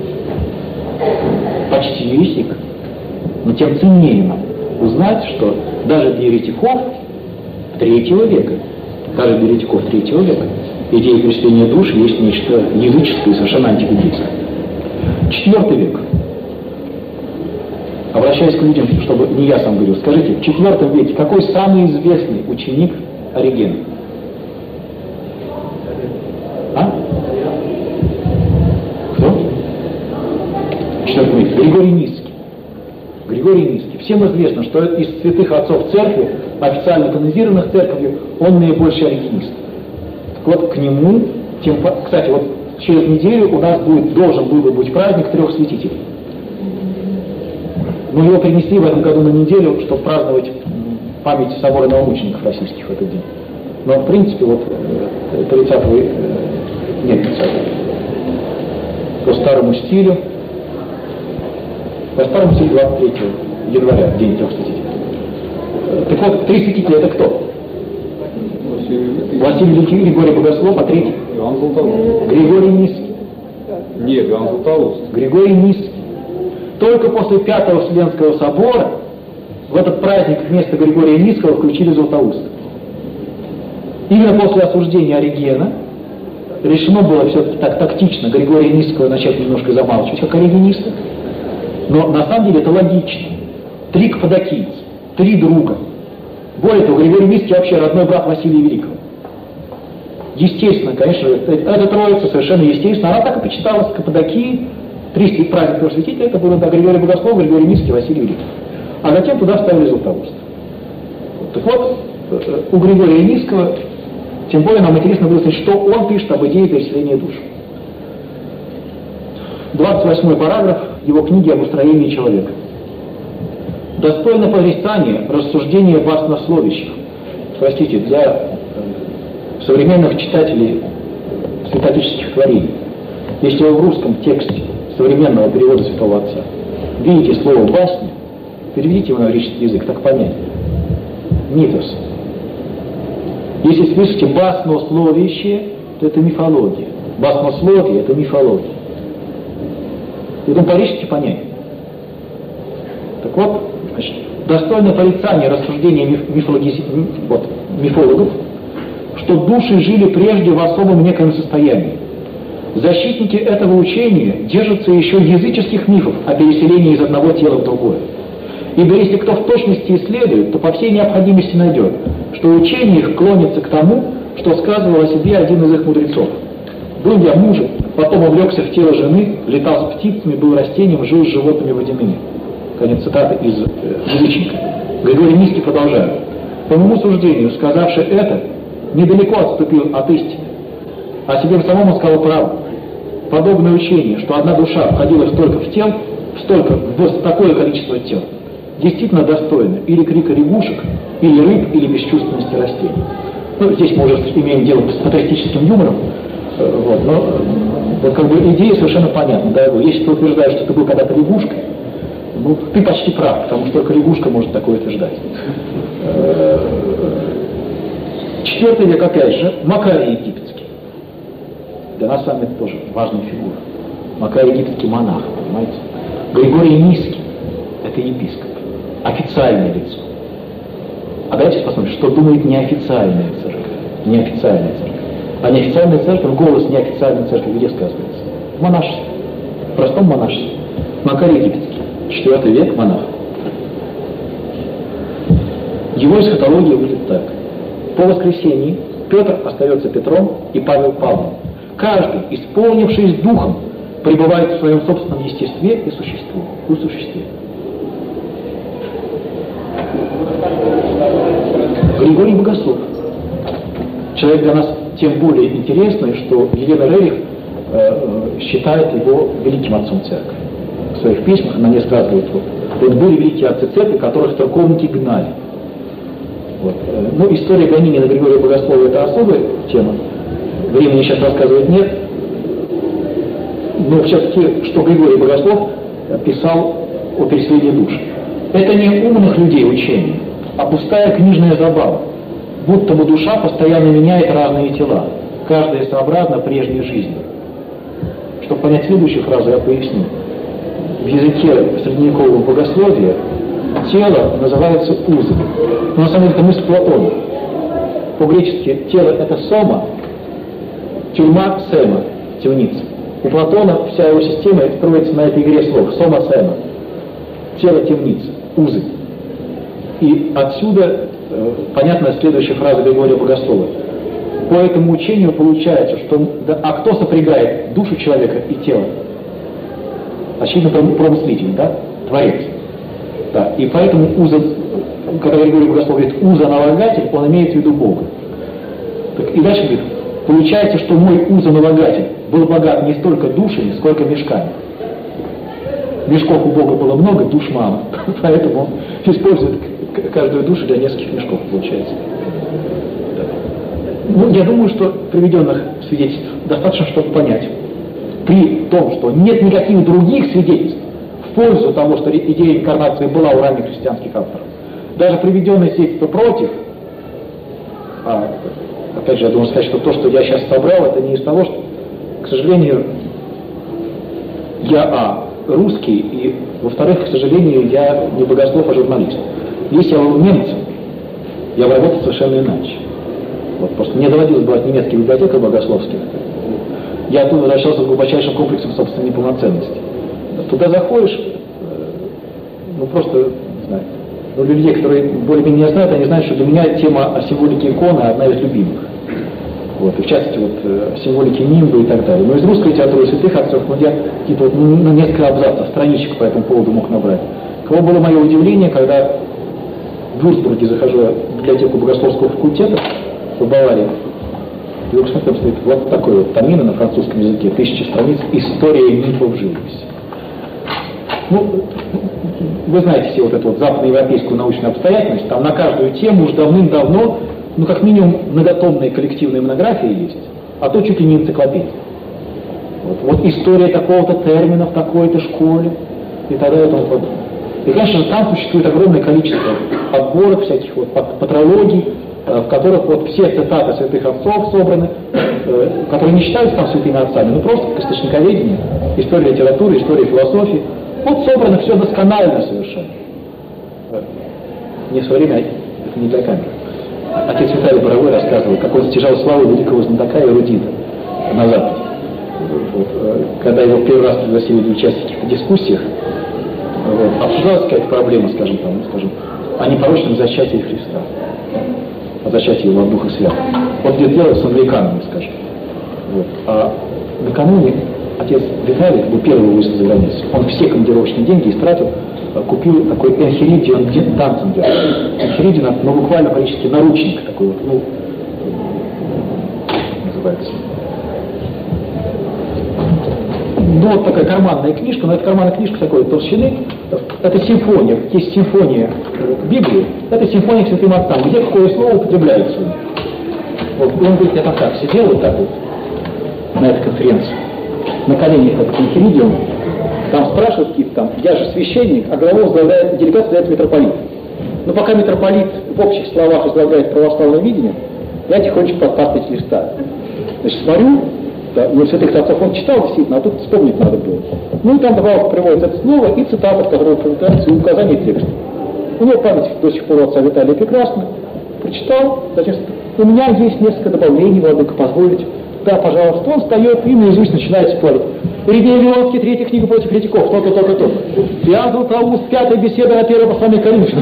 Почти еретик. Но тем ценнее нам узнать, что даже для еретиков III века, идея переселения душ есть нечто языческое и совершенно антибиблейское. IV век. Обращаясь к людям, чтобы не я сам говорил, скажите, в IV веке какой самый известный ученик Оригена? А? Кто? В IV веке. Григорий Низкий. Всем известно, что из святых отцов церкви, официально канонизированных церковью, он наибольший оригенист. Так вот, к нему, кстати, вот через неделю у нас должен был быть праздник 3 святителей. Но его перенесли в этом году на неделю, чтобы праздновать память собора новомучеников российских в этот день. Но, в принципе, вот 30-го, нет, 30-го, по старому стилю 23 января, день 3 святителей. Так вот, 3 святителя это кто? Василий Григорий Богослов, а 3? Иоанн Златоуст. Григорий Низкий. Нет, Иоанн Златоуст. Григорий Низкий. Только после Пятого Вселенского собора в этот праздник вместо Григория Низкого включили Златоуста. Именно после осуждения Оригена решено было все-таки так тактично Григория Низкого начать немножко замалчивать, как оригениста. Но на самом деле это логично. 3 каппадокийца, 3 друга. Более того, Григорий Низкий вообще родной брат Василия Великого. Естественно, конечно, эта троица совершенно естественно. Она так и почиталась Каппадокии. 3 праздник просветителя, это было Григорий Богослов, Григорий Низкий, Василий Великий. А затем туда вставили Златоуст. Так вот, у Григория Низкого, тем более нам интересно выяснить, что он пишет об идее переселения душ. 28 параграф его книги об устроении человека. Достойно порицания рассуждения баснословящих. Простите, для современных читателей святоотеческих творений. Если вы в русском тексте современного перевода Святого Отца видите слово «басня», переведите его на греческий язык, так понятно. Митос. Если слышите баснословящее, то это мифология. баснословие – это мифология. И это по-рижски понятно. Так вот, значит, достойно порицания рассуждения мифологов, что души жили прежде в особом некоем состоянии. Защитники этого учения держатся еще языческих мифов о переселении из одного тела в другое. Ибо если кто в точности исследует, то по всей необходимости найдет, что учение их клонится к тому, что сказывал о себе один из их мудрецов. Был я мужем, потом увлекся в тело жены, летал с птицами, был растением, жил с животными водяными. Конец цитаты из язычника. Григорий Низкий продолжает. По моему суждению, сказавший это, недалеко отступил от истины. О себе самому сказал правду. Подобное учение, что одна душа входила столько в такое количество тел, действительно достойно или крика лягушек, или рыб, или бесчувственности растений. Ну, здесь мы уже имеем дело с патриотическим юмором, но вот как бы идея совершенно понятна. Да? Если ты утверждаешь, что ты был когда-то лягушкой, ну, ты почти прав, потому что только лягушка может такое утверждать. 4 век, опять же, Макарий Египетский. Для нас с вами это тоже важная фигура. Макарий Египетский монах, понимаете? Григорий Низкий – это епископ, официальное лицо. А давайте посмотрим, что думает неофициальная церковь. Неофициальная церковь. А неофициальная церковь, голос неофициальной церкви где сказывается? В монашестве. В простом монашестве. Макарий Египетский, 4 век, монах. Его эсхатология будет так. По воскресенье Петр остается Петром и Павел Павлом. Каждый, исполнившись духом, пребывает в своем собственном естестве и существе. Григорий Богослов. Человек для нас тем более интересный, что Елена Рерих считает его великим отцом церкви. В своих письмах она мне сказывает, вот были великие отцы церкви, которых церковники гнали. Вот. Ну, история гонения на Григория Богослова – это особая тема. Времени сейчас рассказывать нет. Но все-таки, что Григорий Богослов писал о переселении душ. Это не умных людей учение, а пустая книжная забава. Будто бы душа постоянно меняет разные тела, каждая сообразно прежней жизни. Чтобы понять следующую фразу, я поясню. В языке средневекового богословия тело называется узом. Но на самом деле это мысль Платона. По-гречески тело – это сома, тюрьма – сема, темница. У Платона вся его система строится на этой игре слов. Сома, сема. Тело – темница, узы. И отсюда понятна следующая фраза Григория Богослова. По этому учению получается, что кто сопрягает душу человека и тело? Очевидно, промыслитель, да? Творец. Да. И поэтому когда Григорий Богослов говорит уза-налагатель, он имеет в виду Бога. Так, и дальше говорит, получается, что мой уза-налагатель был богат не столько душами, сколько мешками. Мешков у Бога было много, душ мало. Поэтому он использует каждую душу для нескольких мешков, получается. Ну, я думаю, что приведенных свидетельств достаточно, чтобы понять. При том, что нет никаких других свидетельств в пользу того, что идея инкарнации была у ранних христианских авторов. Даже приведенные свидетельства против, опять же, я должен сказать, что то, что я сейчас собрал, это не из того, что, к сожалению, я русский, и, во-вторых, к сожалению, я не богослов, а журналист. Если я был немцем, я бы работал совершенно иначе. Вот, просто мне доводилось бывать в немецких библиотеках богословских. Я оттуда возвращался с глубочайшим комплексом собственной неполноценности. Туда заходишь, ну просто, не знаю, но для людей, которые более-менее меня знают, они знают, что для меня тема о символике иконы одна из любимых. Вот, и в частности, вот, символики нимба и так далее. Но из русской литературы святых отцов, я какие-то вот, несколько абзацев, страничек по этому поводу мог набрать. Каково было мое удивление, когда в Вюрцбурге захожу в библиотеку богословского факультета в Баварии, и вдруг там стоит вот такой вот томина на французском языке, 1000 страниц, история нимбов в живописи. Ну, вы знаете все вот эту вот западноевропейскую научную обстоятельность, там на каждую тему уж давным-давно, ну, как минимум, многотомные коллективные монографии есть, а то чуть ли не энциклопедия. Вот история такого-то термина в такой-то школе и так далее и тому подобное. И, конечно же, там существует огромное количество подборок всяких вот патрологий, в которых вот все цитаты святых отцов собраны, которые не считаются там святыми отцами, но просто как источниковедение, история литературы, история философии. Вот собрано все досконально совершенно. Не в свое время, это не для камеры. Отец Виталий Боровой рассказывал, как он стяжал славу великого знатока и эрудита на Западе. Вот, когда его первый раз пригласили для участия в каких-то дискуссиях, вот, обсуждалась какая-то проблема, скажем, о непорочном зачатии Христа, о зачатии его от Духа Святого. Вот где дело с англиканами, скажем. Вот. А накануне отец Виталий, был первый выезд за границу, он все командировочные деньги истратил, купил такой Энхиридион Танцингер. Энхиридион, ну буквально практически наручник такой вот, ну, называется. Ну, вот такая карманная книжка, но эта карманная книжка такой толщины, это симфония, есть симфония Библии, это симфония к святым отцам, где какое слово употребляется. Вот, и он говорит, я там так сидел вот так вот на этой конференции, на коленях этот Энхиридион, там спрашивают какие-то там, я же священник, а главу возглавляет, делегат возглавляет митрополит. Но пока митрополит в общих словах излагает православное видение, я тихонечко подпастывать листа. Значит, смотрю, да, ну, святых отцов он читал действительно, а тут вспомнить надо было. Ну и там добавок приводится это слово и цитата, в которой упоминается, и указание текста. У него память до сих пор у отца Виталия прекрасна. Прочитал, затем у меня есть несколько добавлений, владыка, позволите. Да, пожалуйста. Он встает и наизусть начинает спорить. Ириней Вавилонский, 3 книга против еретиков, то-то. Иоанн Златоуст, 5 беседа о 1 послании к Коринфянам.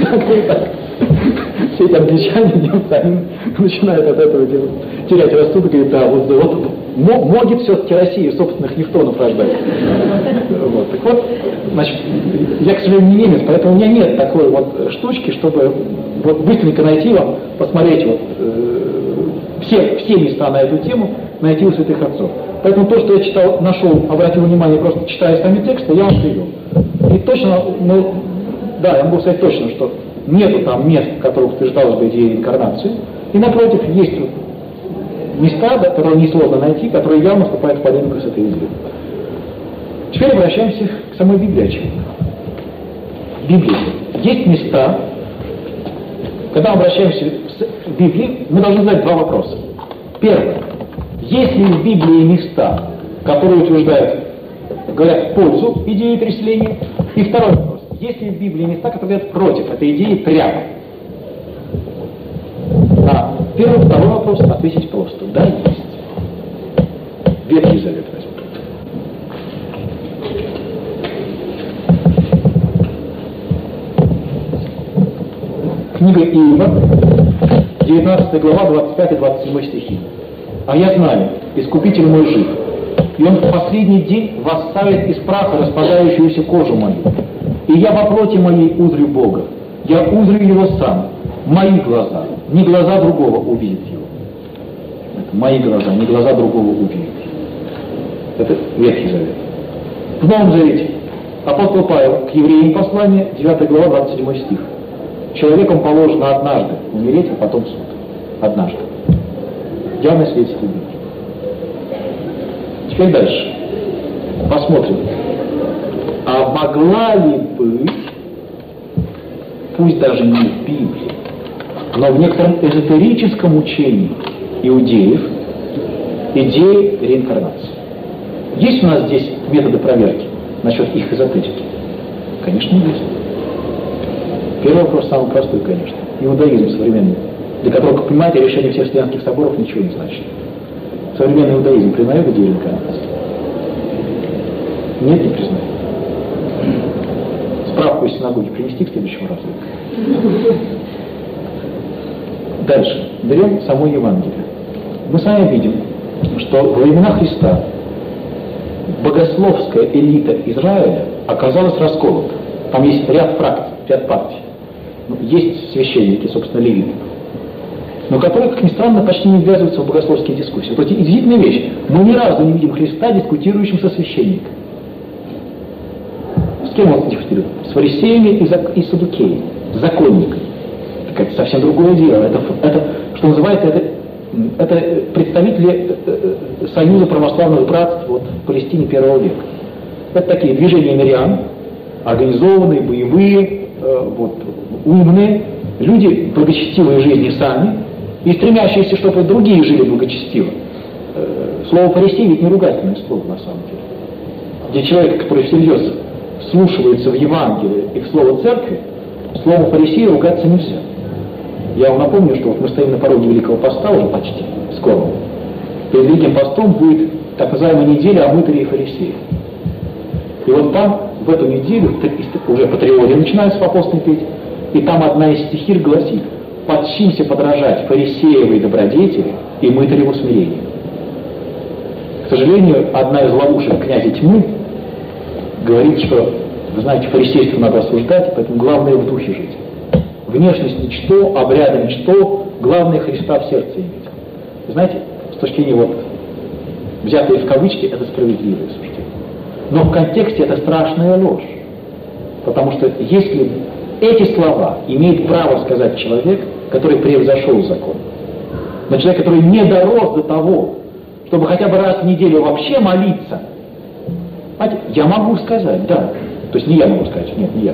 Все эти англичане, немцы, они начинают от этого терять рассудок, говорят, да, вот могит все-таки Россия собственных нефтонов рождать. Вот. Так вот, значит, я, к сожалению, не немец, поэтому у меня нет такой вот штучки, чтобы вот быстренько найти вам, посмотреть вот все места на эту тему, найти у святых отцов. Поэтому то, что я читал, нашел, обратил внимание, просто читая сами тексты, я вам привел. И точно, ну, да, я могу сказать точно, что нету там мест, в которых утверждалась бы идея реинкарнации, и напротив, есть места, да, которые несложно найти, которые явно вступают в полемику с этой идеей. Теперь обращаемся к самой Библии, очевидно. В Библии есть места, когда мы обращаемся к Библии, мы должны задать два вопроса. Первый. Есть ли в Библии места, которые говорят в пользу идеи переселения? И второй вопрос. Есть ли в Библии места, которые говорят против этой идеи прямо? На первый, второй вопрос ответить просто. Да, есть. Ветхий Завет возьмем. Книга Иова, 19 глава, 25 и 27 стихи. «А я знаю, Искупитель мой жив, и он в последний день восставит из праха распадающуюся кожу мою. И я во плоти моей узрю Бога, я узрю Его сам, мои глаза, не глаза другого увидят Его». Это мои глаза, не глаза другого увидят Его. Это Ветхий Завет. В Новом Завете апостол Павел к евреям послание, 9 глава, 27 стих. Человеком положено однажды умереть, а потом суд. Однажды. Явное свидетельство Библии. Теперь дальше. Посмотрим. А могла ли быть, пусть даже не в Библии, но в некотором эзотерическом учении иудеев, идеи реинкарнации? Есть у нас здесь методы проверки насчет их эзотерики? Конечно, есть. Первый вопрос самый простой, конечно. Иудаизм современный, для которого, как понимаете, решение всех вселенских соборов ничего не значит. Современный иудаизм признает идею реинкарнации? Нет, не признает. Справку из синагоги принести к следующему разу. Дальше. Берем само Евангелие. Мы с вами видим, что во времена Христа богословская элита Израиля оказалась расколота. Там есть ряд фракций, ряд партий. Есть священники, собственно, левиты, но которые, как ни странно, почти не ввязываются в богословские дискуссии. Вот эти удивительные вещи. Мы ни разу не видим Христа, дискутирующим со священником. С кем он дискутирует? С фарисеями и саддукеями, законниками. Это совсем другое дело. Это что называется, это представители Союза православных братств вот, в Палестине первого века. Это такие движения мирян, организованные, боевые, вот, умные, люди, благочестивые жизни сами, и стремящиеся, чтобы другие жили благочестиво. Слово «фарисей» ведь не ругательное слово на самом деле. Где человек, который всерьез вслушивается в Евангелие и в слово церкви, словом «фарисей» ругаться нельзя. Я вам напомню, что вот мы стоим на пороге Великого Поста уже почти, скоро. Перед Великим Постом будет так называемая неделя о мытаре и фарисеях. И вот там, в эту неделю, уже по тревоге начинается в апостоле петь, и там одна из стихир гласит: «Подчимся подражать фарисеевой добродетели и мытареву смирению». К сожалению, одна из ловушек князя тьмы говорит, что, вы знаете, фарисейство надо осуждать, поэтому главное в духе жить. Внешность ничто, обряды ничто, главное Христа в сердце иметь. Вы знаете, с точки зрения вот, взятые в кавычки, это справедливое суждение. Но в контексте это страшная ложь. Потому что если эти слова имеет право сказать человек, который превзошел закон, но человек, который не дорос до того, чтобы хотя бы раз в неделю вообще молиться, знаете, я могу сказать, да, то есть не я могу сказать, нет, не я,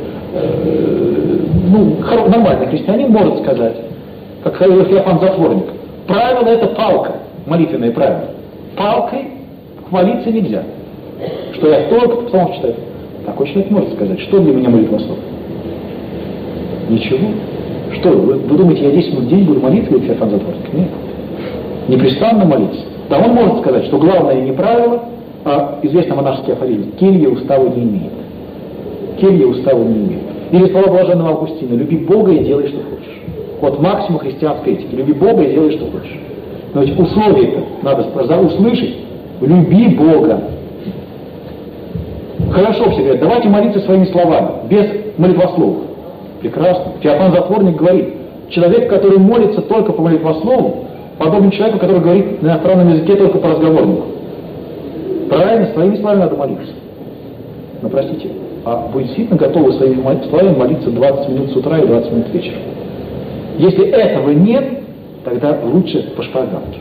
нормальный христианин может сказать, как говорил Феофан Затворник, правило это палка, молитвенное правило. Палкой молиться нельзя. Что я столько псалмов читаю. Такой человек может сказать, что для меня молитва слов? Ничего. Что, вы думаете, я 10 минут в день буду молиться, говорит Феофан Затворник? Нет. Непрестанно молиться. Да он может сказать, что главное не правило, а известный монашеский афоризм: келья устава не имеет. Келья устава не имеет. Или слова блаженного Августина: люби Бога и делай, что хочешь. Вот максимум христианской этики: люби Бога и делай, что хочешь. Но ведь условие-то надо услышать: люби Бога. Хорошо, все говорят, давайте молиться своими словами, без молитвословов. Прекрасно. Феофан Затворник говорит: человек, который молится только по молитвослову, подобен человеку, который говорит на иностранном языке только по разговорнику. Правильно, своими словами надо молиться. Но простите, а вы действительно готовы своими словами молиться 20 минут с утра и 20 минут вечером? Если этого нет, тогда лучше по шпаргалке.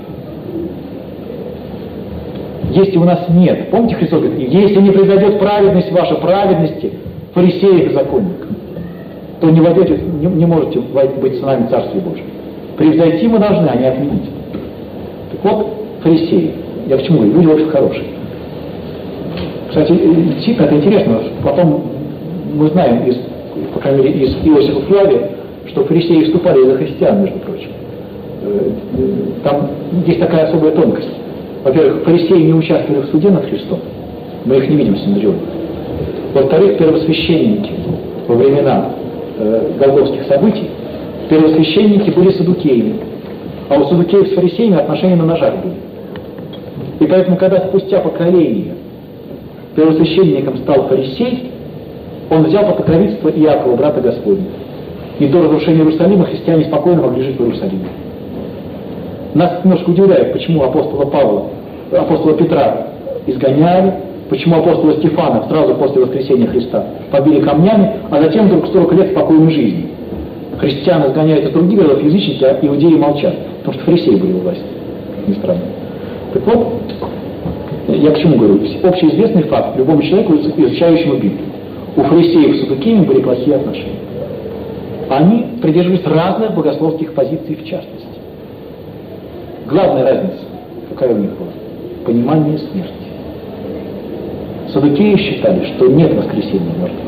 Если у нас нет, помните, Христос говорит: если не произойдет праведность ваша, праведности фарисеев и законников, то не войдете, не можете быть сынами Царствия Божьего. Превзойти мы должны, а не отменить. Так вот, фарисеи, я к чему говорю, люди очень хорошие. Кстати, это интересно, потом мы знаем, по крайней мере, из Иосифа Флавия, что фарисеи вступали за христиан, между прочим. Там есть такая особая тонкость. Во-первых, фарисеи не участвовали в суде над Христом, мы их не видим в Синодионе. Во-вторых, первосвященники во времена голгофских событий, первосвященники были саддукеями, а у саддукеев с фарисеями отношения на ножах были. И поэтому, когда спустя поколение первосвященником стал фарисей, он взял под покровительство Иакова, брата Господня. И до разрушения Иерусалима христиане спокойно могли жить в Иерусалиме. Нас немножко удивляет, почему апостола Петра изгоняли, почему апостола Стефана сразу после воскресения Христа побили камнями, а затем вдруг 40 лет спокойной жизни. Христиан изгоняют из других городов, язычники, а иудеи молчат, потому что фарисеи были у власти. Не странно. Так вот, я к чему говорю? Общеизвестный факт любому человеку, изучающему Библию. У фарисеев с саддукеями были плохие отношения. Они придерживались разных богословских позиций в частности. Главная разница, какая у них была? Понимание смерти. Саддукеи считали, что нет воскресения мертвых.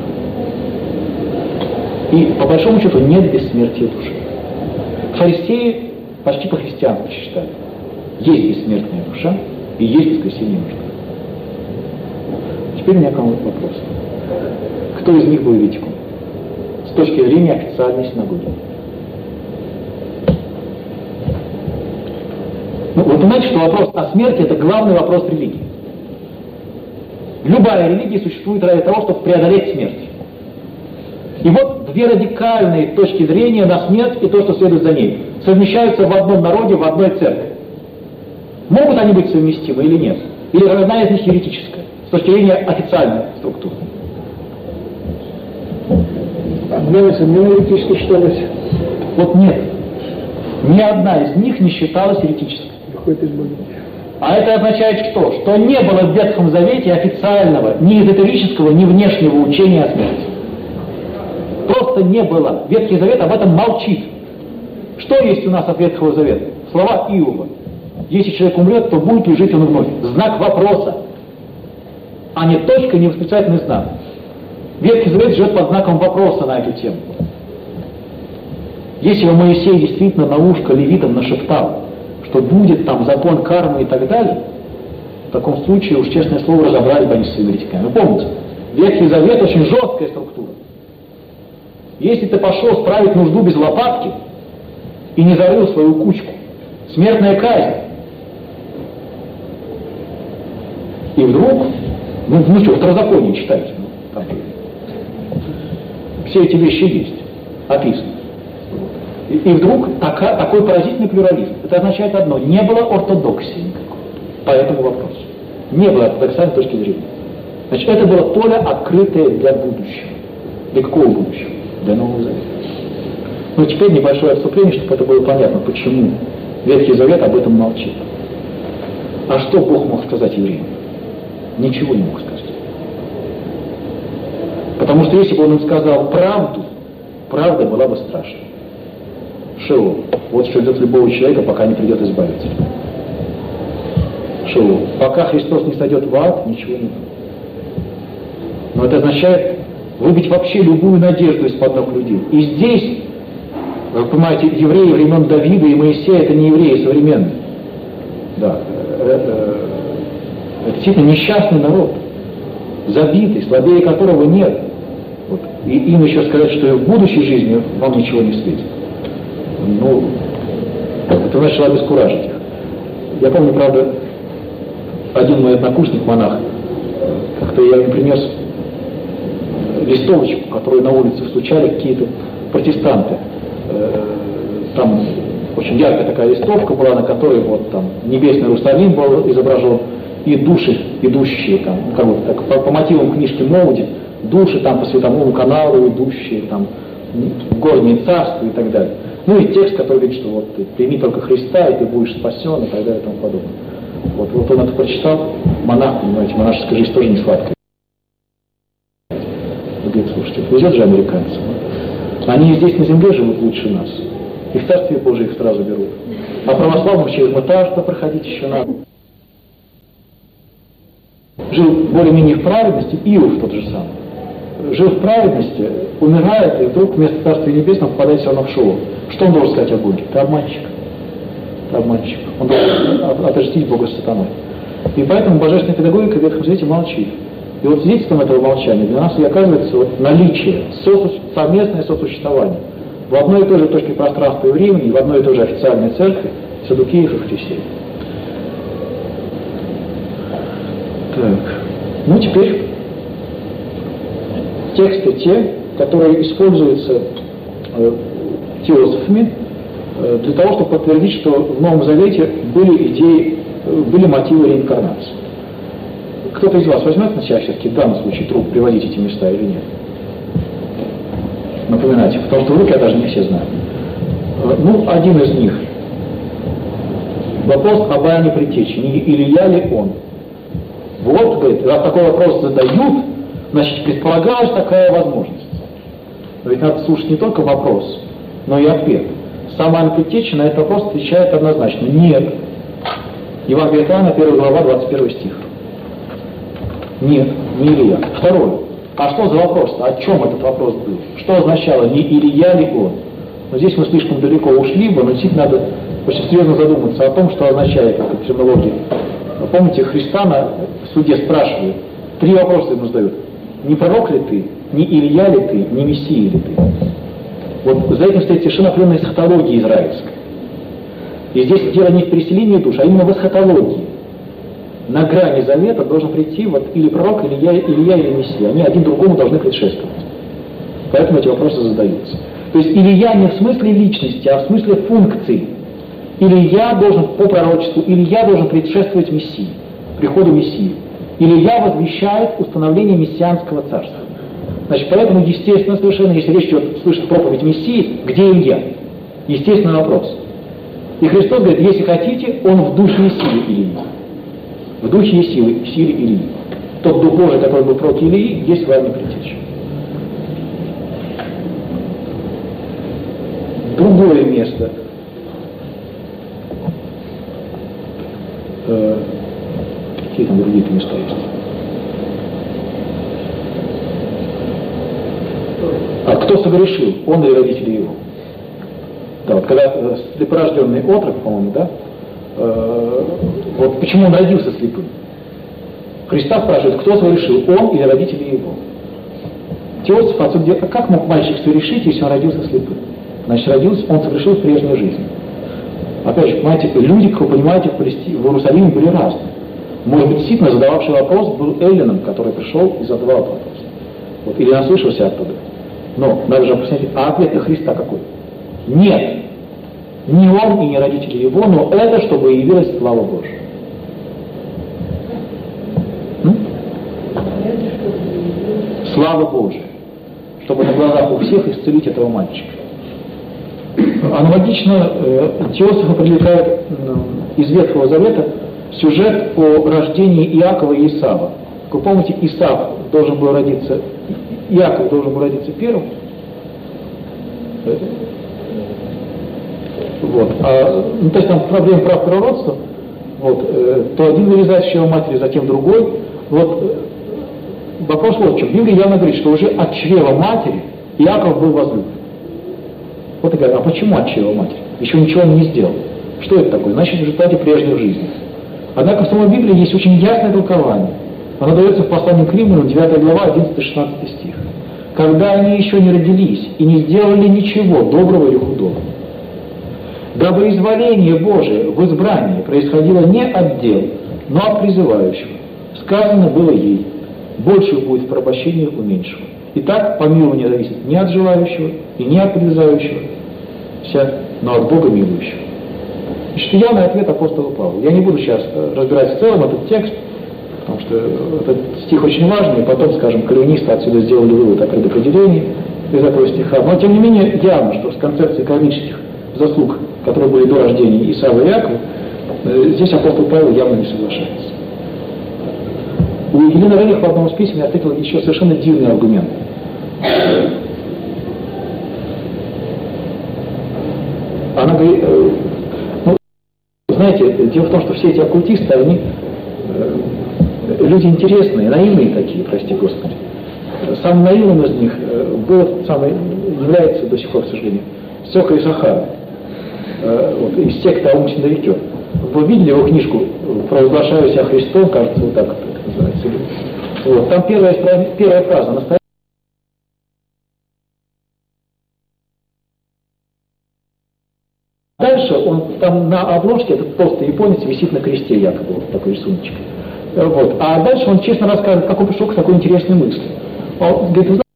И по большому счету нет бессмертия души. Фарисеи почти по-христиански считали: есть бессмертная душа и есть воскресение мертвых. Теперь у меня к вам вопрос. Кто из них был еретиком? С точки зрения официальной синагоги. Вы понимаете, что вопрос о смерти — это главный вопрос религии. Любая религия существует ради того, чтобы преодолеть смерть. И вот две радикальные точки зрения на смерть и то, что следует за ней, совмещаются в одном народе, в одной церкви. Могут они быть совместимы или нет? Или одна из них еретическая, с точки зрения официальной структуры? Одна из еретической считалась? Вот нет. Ни одна из них не считалась еретической. А это означает что? Что не было в Ветхом Завете официального, ни эзотерического, ни внешнего учения о смерти. Просто просто не было. Ветхий Завет об этом молчит. Что есть у нас от Ветхого Завета? Слова Иова. Если человек умрет, то будет ли жить он вновь? Знак вопроса, а не точка, не восклицательный знак. Ветхий Завет живет под знаком вопроса на эту тему. Если Моисей действительно на ушко левитам нашептал, что будет там закон кармы и так далее, в таком случае, уж честное слово, разобрались бы они с своими еретиками. Вы помните, Ветхий Завет очень жесткая структура. Если ты пошел справить нужду без лопатки и не зарыл свою кучку, смертная казнь. И вдруг, ну что, второзаконие читайте, там все эти вещи есть, описаны. И вдруг такой поразительный плюрализм. Это означает одно: не было ортодоксии никакой по этому вопросу. Не было ортодоксальной точки зрения. Значит, это было поле, открытое для будущего. Для какого будущего? Для Нового Завета. Ну, теперь небольшое отступление, чтобы это было понятно, почему Ветхий Завет об этом молчит. А что Бог мог сказать евреям? Ничего не мог сказать. Потому что если бы он им сказал правду, правда была бы страшной. Шеол. Вот что ждет любого человека, пока не придет избавитель. Шеол. Пока Христос не сойдет в ад, ничего не будет. Но это означает выбить вообще любую надежду из-под ног людей. И здесь, вы понимаете, евреи времен Давида и Моисея — это не евреи современные. Да. Это действительно несчастный народ, забитый, слабее которого нет. Вот. И им еще сказать, что и в будущей жизни вам ничего не светит. Ну, это начало обескуражить их. Я помню, правда, один мой однокурсник, монах, как-то я им принес листовочку, которую на улице стучали какие-то протестанты. Там очень яркая такая листовка была, на которой вот там небесный Иерусалим был изображен, и души, идущие там, как бы, так, по мотивам книжки Моуди, души там по световому каналу, идущие там в горнее царство и так далее. Ну и текст, который говорит, что вот ты прими только Христа, и ты будешь спасен, и так далее, и тому подобное. Вот он это прочитал, монах, понимаете, монашеская жизнь тоже не сладкая. Он говорит: слушайте, везет же американцам. Они здесь на земле живут лучше нас. И в Царстве Божие их сразу берут. А православным через мытарство проходить еще надо. Жил более-менее в праведности, Иов тот же самый. Жил в праведности, умирает, и вдруг вместо Царствия Небесного попадает все равно в Шеол. Что он должен сказать о Боге? Ты обманщик. Ты обманщик. Он должен отождествить Бога с сатаной. И поэтому божественная педагогика в Ветхом Завете молчит. И вот свидетельством этого молчания для нас и оказывается вот наличие, совместное сосуществование в одной и той же точке пространства и времени, в одной и той же официальной церкви Саддукеев и Фарисеев. Так, ну теперь тексты те, которые используются теософами для того, чтобы подтвердить, что в Новом Завете были идеи, были мотивы реинкарнации. Кто-то из вас возьмет на себя все-таки в данном случае труд приводить эти места или нет? Напоминайте, потому что вдруг я даже не все знаю. Ну, один из них. Вопрос об Иоанне Предтече. Не Илья ли он? Вот, говорит, раз такой вопрос задают, значит, предполагалась такая возможность. Но ведь надо слушать не только вопрос, но и ответ. Сам Иоанн Предтеча на этот вопрос отвечает однозначно: нет. Евангелие от Иоанна, 1 глава, 21 стих. Нет, не Илья. Второе. А что за вопрос-то? О чем этот вопрос был? Что означало, не Илья ли он? Но здесь мы слишком далеко ушли бы, но действительно надо очень серьезно задуматься о том, что означает эта терминология. Вы помните, Христа на суде спрашивают, 3 вопроса ему задают. Не пророк ли ты, не Илья ли ты, не Мессия ли ты? Вот за этим стоит совершенно определенная эсхатология израильская. И здесь дело не в переселении душ, а именно в эсхатологии. На грани завета должен прийти вот или пророк, или Илья, или Мессия. Они один другому должны предшествовать. Поэтому эти вопросы задаются. То есть Илья не в смысле личности, а в смысле функции. Илья должен по пророчеству, Илья должен предшествовать Мессии, приходу Мессии. Илья возвещает установление мессианского царства. Значит, поэтому естественно совершенно, если речь идет, слышит проповедь Мессии, где Илья? Естественный вопрос. И Христос говорит, если хотите, он в духе и силе Ильи. В духе и силе Ильи. Тот дух Божий, который был против Ильи, есть в Иоанне Предтече. место. Какие там другие места есть? А кто согрешил? Он или родители его? Да, вот когда слепорожденный отрок, по-моему, да? Вот почему он родился слепым? Христа спрашивает, кто согрешил? Он или родители его? Теософ отсюда говорит, а как мог мальчик согрешить, если он родился слепым? Значит, он согрешил в прежней жизни. Опять же, понимаете, люди, как вы понимаете, в Иерусалиме были разные. Может быть, действительно задававший вопрос был Эллином, который пришел и задавал вопрос. Вот, или наслышался оттуда. Но надо же объяснять, а ответ на Христа какой? Нет. Не он и не родители его, но это, чтобы явилась слава Божия. Слава Божия. Чтобы на глазах у всех исцелить этого мальчика. Аналогично Теософ привлекает из Ветхого Завета сюжет о рождении Иакова и Исава. Как вы помните, Иаков должен был родиться первым. Вот. То есть там проблема прав пророчества, вот, то один вырезает с чрева матери, затем другой. Вот, вопрос вот в чем. Библия явно говорит, что уже от чрева матери Иаков был возлюблен. Вот и говорят, а почему от чрева матери? Еще ничего он не сделал. Что это такое? Значит, в результате прежних жизней. Однако в самой Библии есть очень ясное толкование. Оно дается в послании к Римлянам, 9 глава, 11-16 стих. Когда они еще не родились и не сделали ничего, доброго или худого, дабы изволение Божие в избрании происходило не от дел, но от призывающего. Сказано было ей, больше будет в порабощении у меньшего. Итак, помилование зависит не от желающего и не от призывающего, но от Бога милующего. Значит, явный ответ апостола Павла. Я не буду сейчас разбирать в целом этот текст, потому что этот стих очень важный, и потом, скажем, кальвинисты отсюда сделали вывод о предопределении из этого стиха. Но, тем не менее, явно, что с концепцией кармических заслуг, которые были до рождения Исава и Иакова, здесь апостол Павел явно не соглашается. У Елены Рерих в одном из писем я встретил еще совершенно дивный аргумент. Она говорит, знаете, дело в том, что все эти оккультисты, они люди интересные, наивные такие, прости Господи. Самым наивным из них является до сих пор, к сожалению, Сёка Исахар, вот, из секты Аум-Синдавикё. Вы видели его книжку «Провозглашаю себя Христом», кажется, вот так это называется. Вот, там первая фраза, настоящая. Дальше он там на обложке, этот толстый японец, висит на кресте якобы, вот такой рисуночек. Вот. А дальше он честно рассказывает, как он пришел к такой интересной мысли. Он говорит, вы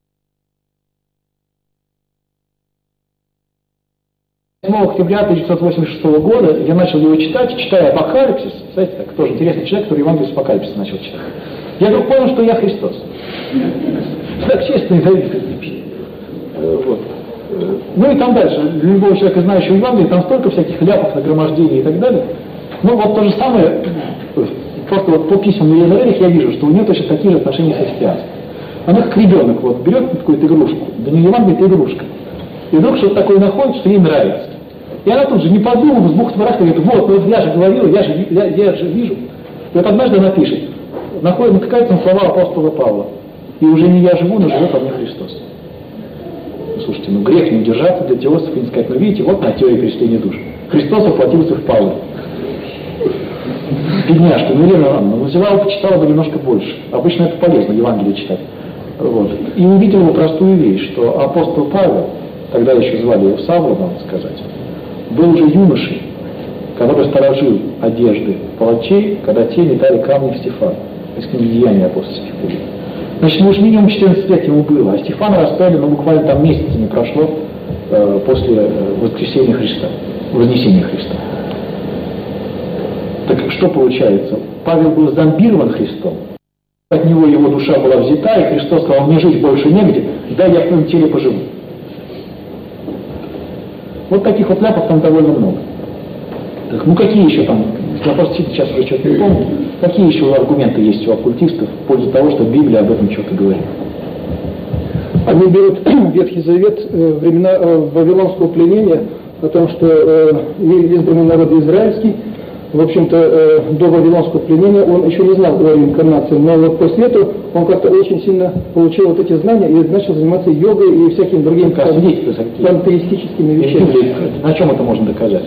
знаете, 8 октября 1986 года я начал его читать, читая Апокалипсис, знаете, так, тоже интересный человек, который Евангелие с Апокалипсиса начал читать. Я вдруг понял, что я Христос. Так честно и завидно. Вот. Ну и там дальше, для любого человека, знающего Евангелие, там столько всяких ляпов, нагромождений и так далее. Ну вот то же самое, просто вот по письмам Елены Рерих я вижу, что у нее точно такие же отношения с христианством. Она как ребенок вот берет какую-то игрушку, для нее Евангелие это игрушка. И вдруг что-то такое находит, что ей нравится. И она тут же, не подумав, с бухты-барахта говорит, вот, ну я же говорила, я же вижу. И вот однажды она пишет, натыкается на слова апостола Павла. И уже не я живу, но живет во мне Христос. Слушайте, грех не удержаться для теософа и не сказать, видите, вот на теории крещения душ. Христос воплотился в Павле. Бедняжка, Елена Ивановна, взяла и почитала бы немножко больше. Обычно это полезно, Евангелие читать. Вот. И увидела бы простую вещь, что апостол Павел, тогда еще звали его Савлом, надо сказать, был уже юношей, который сторожил одежды палачей, когда те метали камни в Стефана. Из книги Деяний апостольских. Значит, уж минимум 14 лет ему было, а Стефана распяли, буквально там месяца не прошло после вознесения Христа. Так что получается? Павел был зомбирован Христом, от него его душа была взята, и Христос сказал, мне жить больше негде, дай я в твоем теле поживу. Вот таких вот ляпов там довольно много. Так, какие еще там, я просто сейчас уже что-то не помню, какие еще аргументы есть у оккультистов в пользу того, что Библия об этом что-то говорит? Они берут Ветхий Завет, времена Вавилонского пленения, о том, что избранный народ израильский, в общем-то, до вавилонского пленения он еще не знал о реинкарнации, но вот после этого он как-то очень сильно получил вот эти знания и начал заниматься йогой и всякими другими пантеистическими вещами. На чем это можно доказать?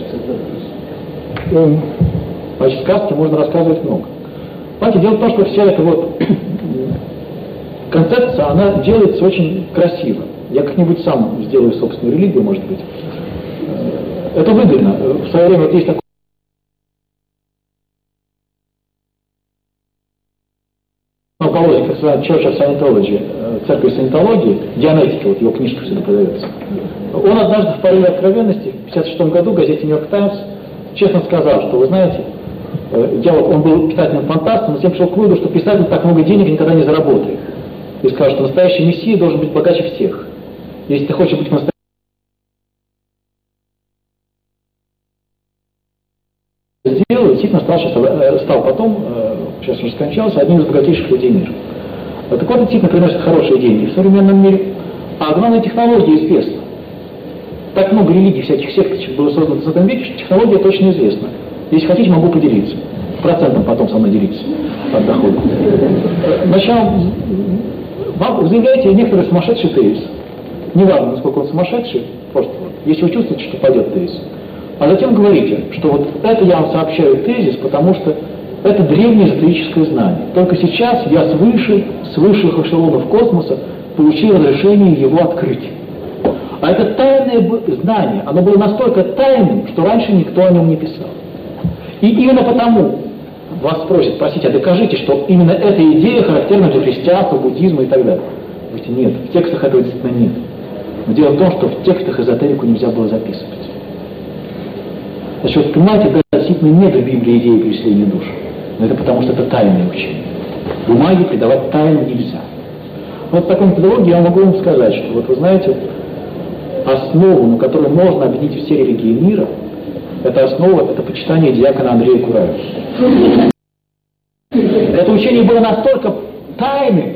Значит, сказки можно рассказывать много. Понимаете, дело в том, что вся эта вот концепция, она делается очень красиво. Я как-нибудь сам сделаю собственную религию, может быть. Это выгодно. В свое время вот есть такой положение, как называется Church of Scientology, церковь саентологии, Дианетики, вот его книжка всегда продается. Он однажды в порыве откровенности в 1956 году в газете Нью-Йорк Таймс честно сказал, что, вы знаете, он был писательным фантастом, но затем пришел к выводу, что писатель так много денег никогда не заработает. И сказал, что настоящий мессия должен быть богаче всех. Если ты хочешь быть настоящим, сделал, действительно стал потом, сейчас уже скончался, одним из богатейших людей мира. Так вот, действительно приносит хорошие деньги в современном мире, а главная технология известна. Так много религий, всяких сект было создано в 20 веке, что технология точно известна. Если хотите, могу поделиться. Процентом потом со мной делиться от дохода. Сначала вам заявляете некоторый сумасшедший тезис. Неважно, насколько он сумасшедший, просто если вы чувствуете, что пойдет тезис. А затем говорите, что вот это я вам сообщаю тезис, потому что это древнее эзотерическое знание. Только сейчас я с высших эшелонов космоса получил разрешение его открыть. А это тайное знание, оно было настолько тайным, что раньше никто о нем не писал. И именно потому вас спросят, простите, а докажите, что именно эта идея характерна для христианства, буддизма и так далее. Вы говорите, нет, в текстах этого действительно нет. Но дело в том, что в текстах эзотерику нельзя было записывать. Значит, вот, понимаете, да, действительно нет в Библии идеи переселения душ. Но это потому, что это тайное учение. Бумаге придавать тайну нельзя. Вот в такой методологии я могу вам сказать, что вот вы знаете, основу, на которой можно объединить все религии мира, эта основа, это почитание диакона Андрея Кураева. Это учение было настолько тайным,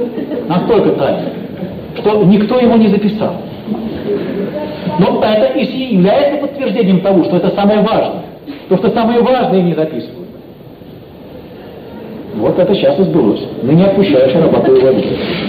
что никто его не записал. Но это и является подтверждением того, что это самое важное. То, что самое важное не записывают. Вот это сейчас и сбылось. Ныне отпущаешь, а работаю в воде.